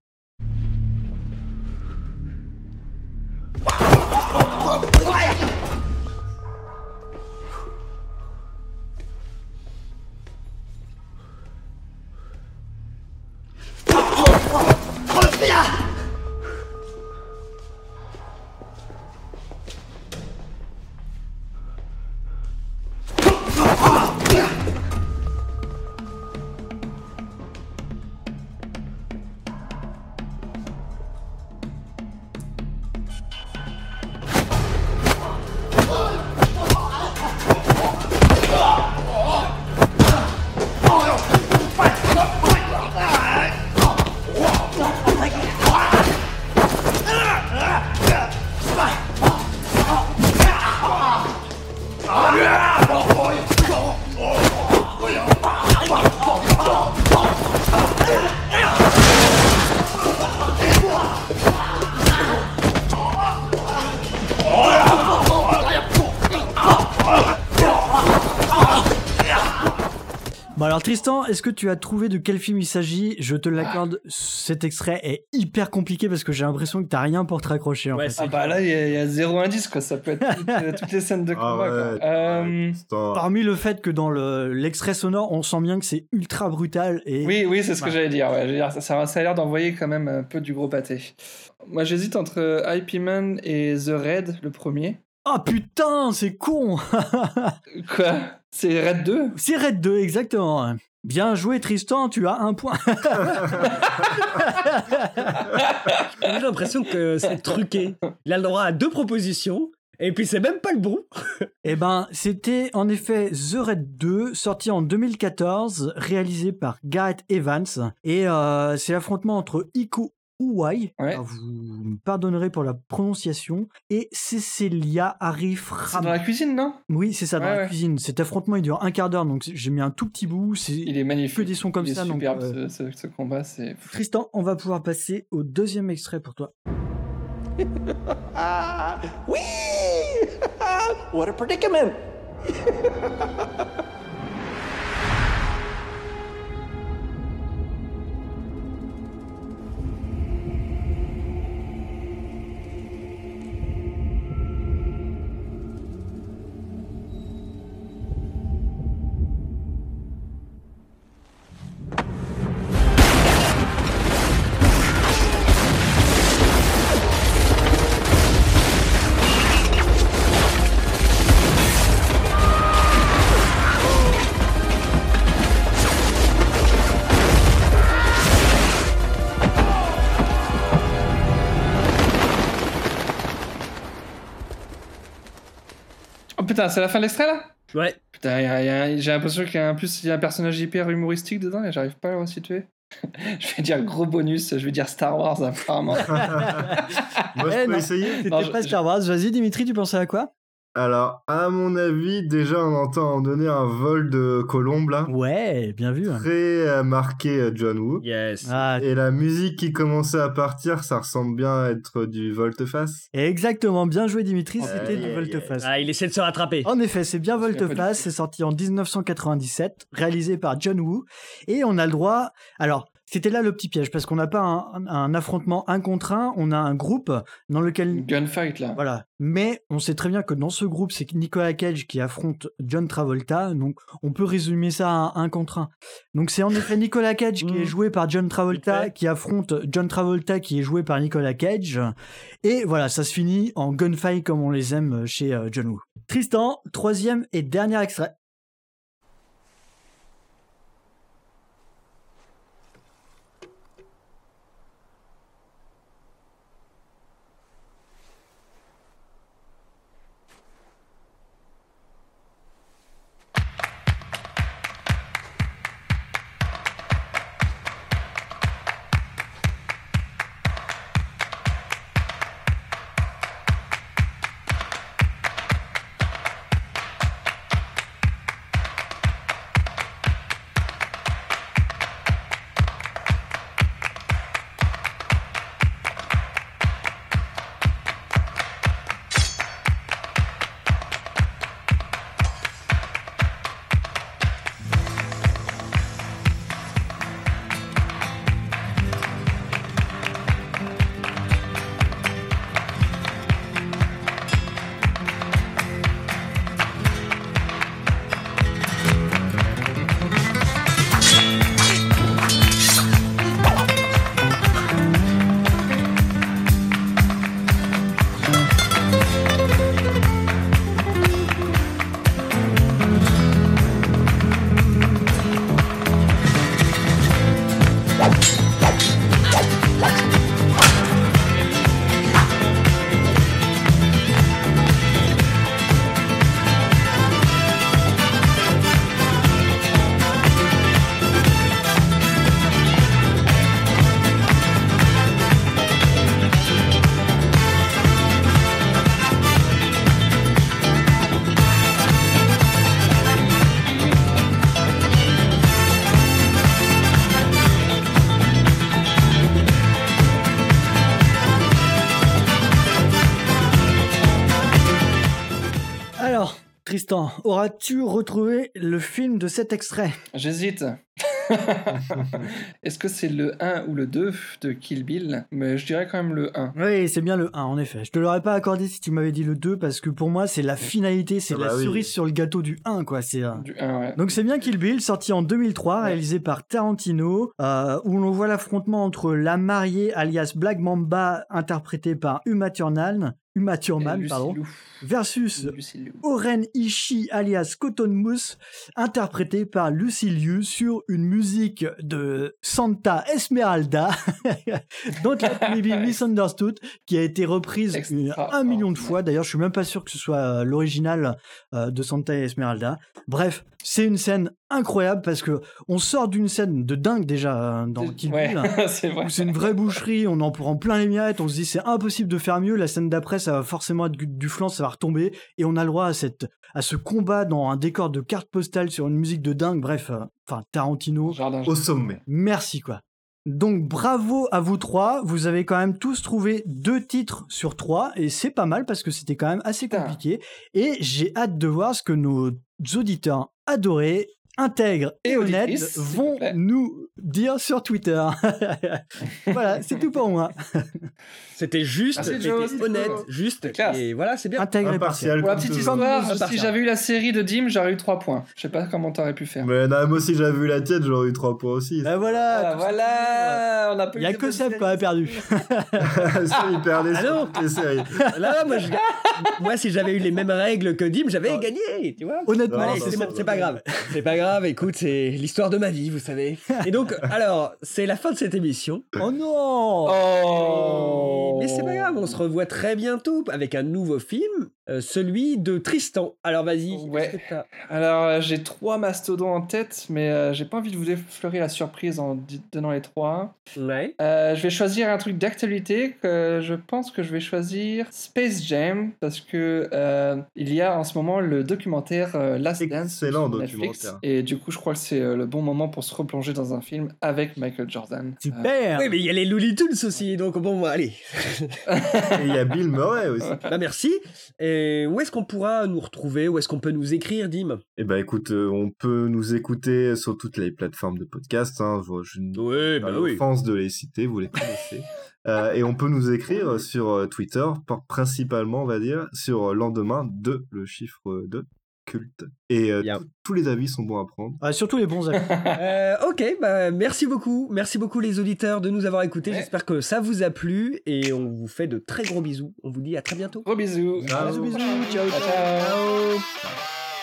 Alors Tristan, est-ce que tu as trouvé de quel film il s'agit? Je te l'accorde, cet extrait est hyper compliqué parce que j'ai l'impression que t'as rien pour te raccrocher en Ouais, fait. ah bah là, il y, a- il y a zéro indice, quoi. Ça peut être toutes, toutes les scènes de combat, ouais, quoi. Euh, Parmi le fait que dans le, l'extrait sonore, on sent bien que c'est ultra brutal et... Oui, oui, c'est ce que Ouais. j'allais dire. Ouais. Je veux dire, ça, ça a l'air d'envoyer quand même un peu du gros pâté. Moi, j'hésite entre I P Man et The Raid, le premier. Oh putain, c'est con. Quoi? C'est Raid deux? C'est Raid deux, exactement. Bien joué Tristan, tu as un point. J'ai l'impression que c'est truqué. Il a le droit à deux propositions, et puis c'est même pas le bon. Eh ben, c'était en effet The Raid deux, sorti en deux mille quatorze, réalisé par Gareth Evans. Et euh, c'est l'affrontement entre Iko Uwais, alors vous me pardonnerez pour la prononciation, et Cecilia Arif C'est dans la cuisine, non? Oui, c'est ça, dans Ouais, la ouais. cuisine. Cet affrontement, il dure un quart d'heure, donc j'ai mis un tout petit bout. C'est Il est magnifique. que des sons comme Il est ça. donc, superbe, euh, ce, ce- ce combat. C'est... Tristan, on va pouvoir passer au deuxième extrait pour toi. Ah, oui! What a predicament! Oh putain, c'est la fin de l'extrait là? Ouais. Putain, y a- y a- j'ai l'impression qu'il y a en plus il y a un personnage hyper humoristique dedans et j'arrive pas à le resituer. Je vais dire gros bonus, je vais dire Star Wars apparemment. Moi, je Eh peux non, essayer. C'était Non, je- pas Star Wars. Vas-y, Dimitri, tu pensais à quoi? Alors, à mon avis, déjà, on entend en donner un vol de colombe, là. Ouais, bien vu. Très euh, marqué euh, John Woo. Yes. Ah, Et la musique qui commençait à partir, ça ressemble bien à être du volte-face. exactement, bien joué Dimitri, c'était Ouais, du volte-face. Ah, il essaie de se rattraper. En effet, c'est bien Je me souviens pas volte-face, du c'est sorti en dix-neuf cent quatre-vingt-dix-sept, réalisé par John Woo, et on a le droit... Alors, c'était là le petit piège, parce qu'on n'a pas un, un affrontement un contre un, on a un groupe dans lequel... Gunfight là. Voilà. Mais on sait très bien que dans ce groupe, c'est Nicolas Cage qui affronte John Travolta, donc on peut résumer ça à un contre un. Donc c'est en effet Nicolas Cage qui est joué par John Travolta, qui affronte John Travolta qui est joué par Nicolas Cage. Et voilà, ça se finit en gunfight comme on les aime chez euh, John Woo. Tristan, troisième et dernier extrait. Tristan, auras-tu retrouvé le film de cet extrait? J'hésite. Est-ce que c'est le un ou le deux de Kill Bill? Mais je dirais quand même le un. Oui, c'est bien le un, en effet. Je te l'aurais pas accordé si tu m'avais dit le deux, parce que pour moi, c'est la finalité, c'est Ah la bah oui. cerise sur le gâteau du un, quoi. C'est, euh, Du un, ouais. Donc c'est bien Kill Bill, sorti en deux mille trois, réalisé par Tarantino, euh, où l'on voit l'affrontement entre la mariée, alias Black Mamba, interprétée par Uma Thurman, Uma Thurman, Lucy pardon, Liu. versus Lucy Liu. Oren Ishii, alias Cotton Mousse, interprété par Lucy Liu sur une musique de Santa Esmeralda, Don't Let Me Be Misunderstood, qui a été reprise une- un million de fois. D'ailleurs, je suis même pas sûr que ce soit euh, l'original euh, de Santa Esmeralda. Bref, c'est une scène incroyable parce que on sort d'une scène de dingue déjà euh, dans Kill Ouais, Bill, c'est vrai. où c'est une vraie boucherie, on en prend plein les miettes, on se dit c'est impossible de faire mieux, la scène d'après ça va forcément être du, du flanc, ça va retomber, et on a le droit à, cette, à ce combat dans un décor de carte postale sur une musique de dingue, bref, euh, enfin Tarantino, Au sommet. merci quoi. Donc bravo à vous trois, vous avez quand même tous trouvé deux titres sur trois, et c'est pas mal parce que c'était quand même assez compliqué, et j'ai hâte de voir ce que nos auditeurs adorés, intègres et, Et honnêtes auditrices, s'il vont vous plaît. nous dire sur Twitter. Voilà, c'est tout pour moi. C'était juste, Merci, c'était Joe. honnête, juste, classe. et voilà, c'est bien. Intègre et partiel. Pour la petite histoire, Impartial. si j'avais eu la série de Dim, j'aurais eu trois points. Je sais pas comment t'aurais pu faire. Mais non, moi aussi j'avais vu la tienne, j'aurais eu trois points aussi. Ben voilà, Ah, voilà, on a il y a que Seb qui a perdu. C'est hyper Ah non. les séries. Là, moi, je- moi, si j'avais eu les mêmes règles que Dim, j'avais gagné, tu vois. Honnêtement, Allez, non, c'est non, pas, non, c'est pas grave. C'est pas grave, écoute, c'est l'histoire de ma vie, vous savez. Et donc, alors, c'est la fin de cette émission. Oh non. Oh Mais c'est pas grave, on se revoit très bientôt avec un nouveau film, euh, celui de Tristan. Alors vas-y. Ouais. qu'est-ce que t'as Alors, euh, j'ai trois mastodons en tête, mais euh, j'ai pas envie de vous effleurer la surprise en di- donnant les trois. Ouais. Euh, je vais choisir un truc d'actualité que je pense que je vais choisir Space Jam parce que euh, il y a en ce moment le documentaire euh, Last Dance Excellent sur Netflix, documentaire. et du coup je crois que c'est euh, le bon moment pour se replonger dans un film avec Michael Jordan. Super. Oui, mais il y a les Looney Tunes aussi, donc bon, allez. Et il y a Bill Murray aussi. Bah merci. Et où est-ce qu'on pourra nous retrouver? Où est-ce qu'on peut nous écrire, Dim? Eh ben écoute, euh, on peut nous écouter sur toutes les plateformes de podcast. Hein. Je, je ne Oui, pas bah oui. l'offense de les citer, vous les connaissez. Euh, et on peut nous écrire sur euh, Twitter, par- principalement, on va dire, sur euh, lendemain de le chiffre de culte. Et euh, Bien. tous- tous les avis sont bons à prendre. Ah, surtout les bons amis. Euh, ok, bah merci beaucoup. Merci beaucoup les auditeurs de nous avoir écoutés. Ouais. J'espère que ça vous a plu et on vous fait de très gros bisous. On vous dit à très bientôt. Gros bisous. Ciao. Bisous, bisous. Ciao, Ciao, ciao. ciao.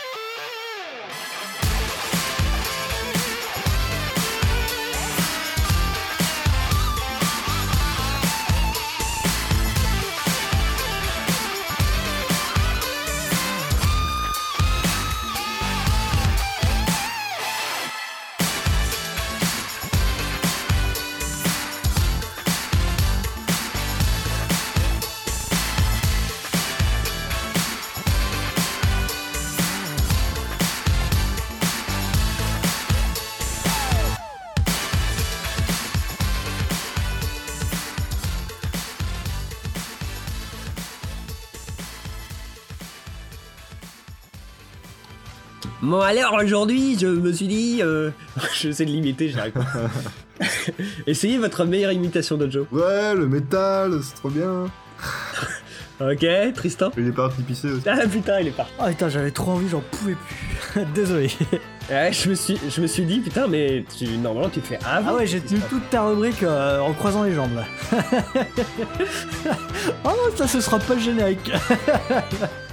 Bon alors aujourd'hui, je me suis dit, euh... je sais de l'imiter, j'arrive pas. Essayez votre meilleure imitation de Joe. Ouais, le métal, c'est trop bien. Ok, Tristan. Il est parti pisser aussi. Ah putain, il est parti. Oh putain, j'avais trop envie, j'en pouvais plus. Désolé. Ouais, je me suis, je me suis dit putain, mais tu, normalement tu te fais avant. Ah ouais, j'ai tenu toute ta rubrique euh, en croisant les jambes là. Oh non, ça ce sera pas le générique.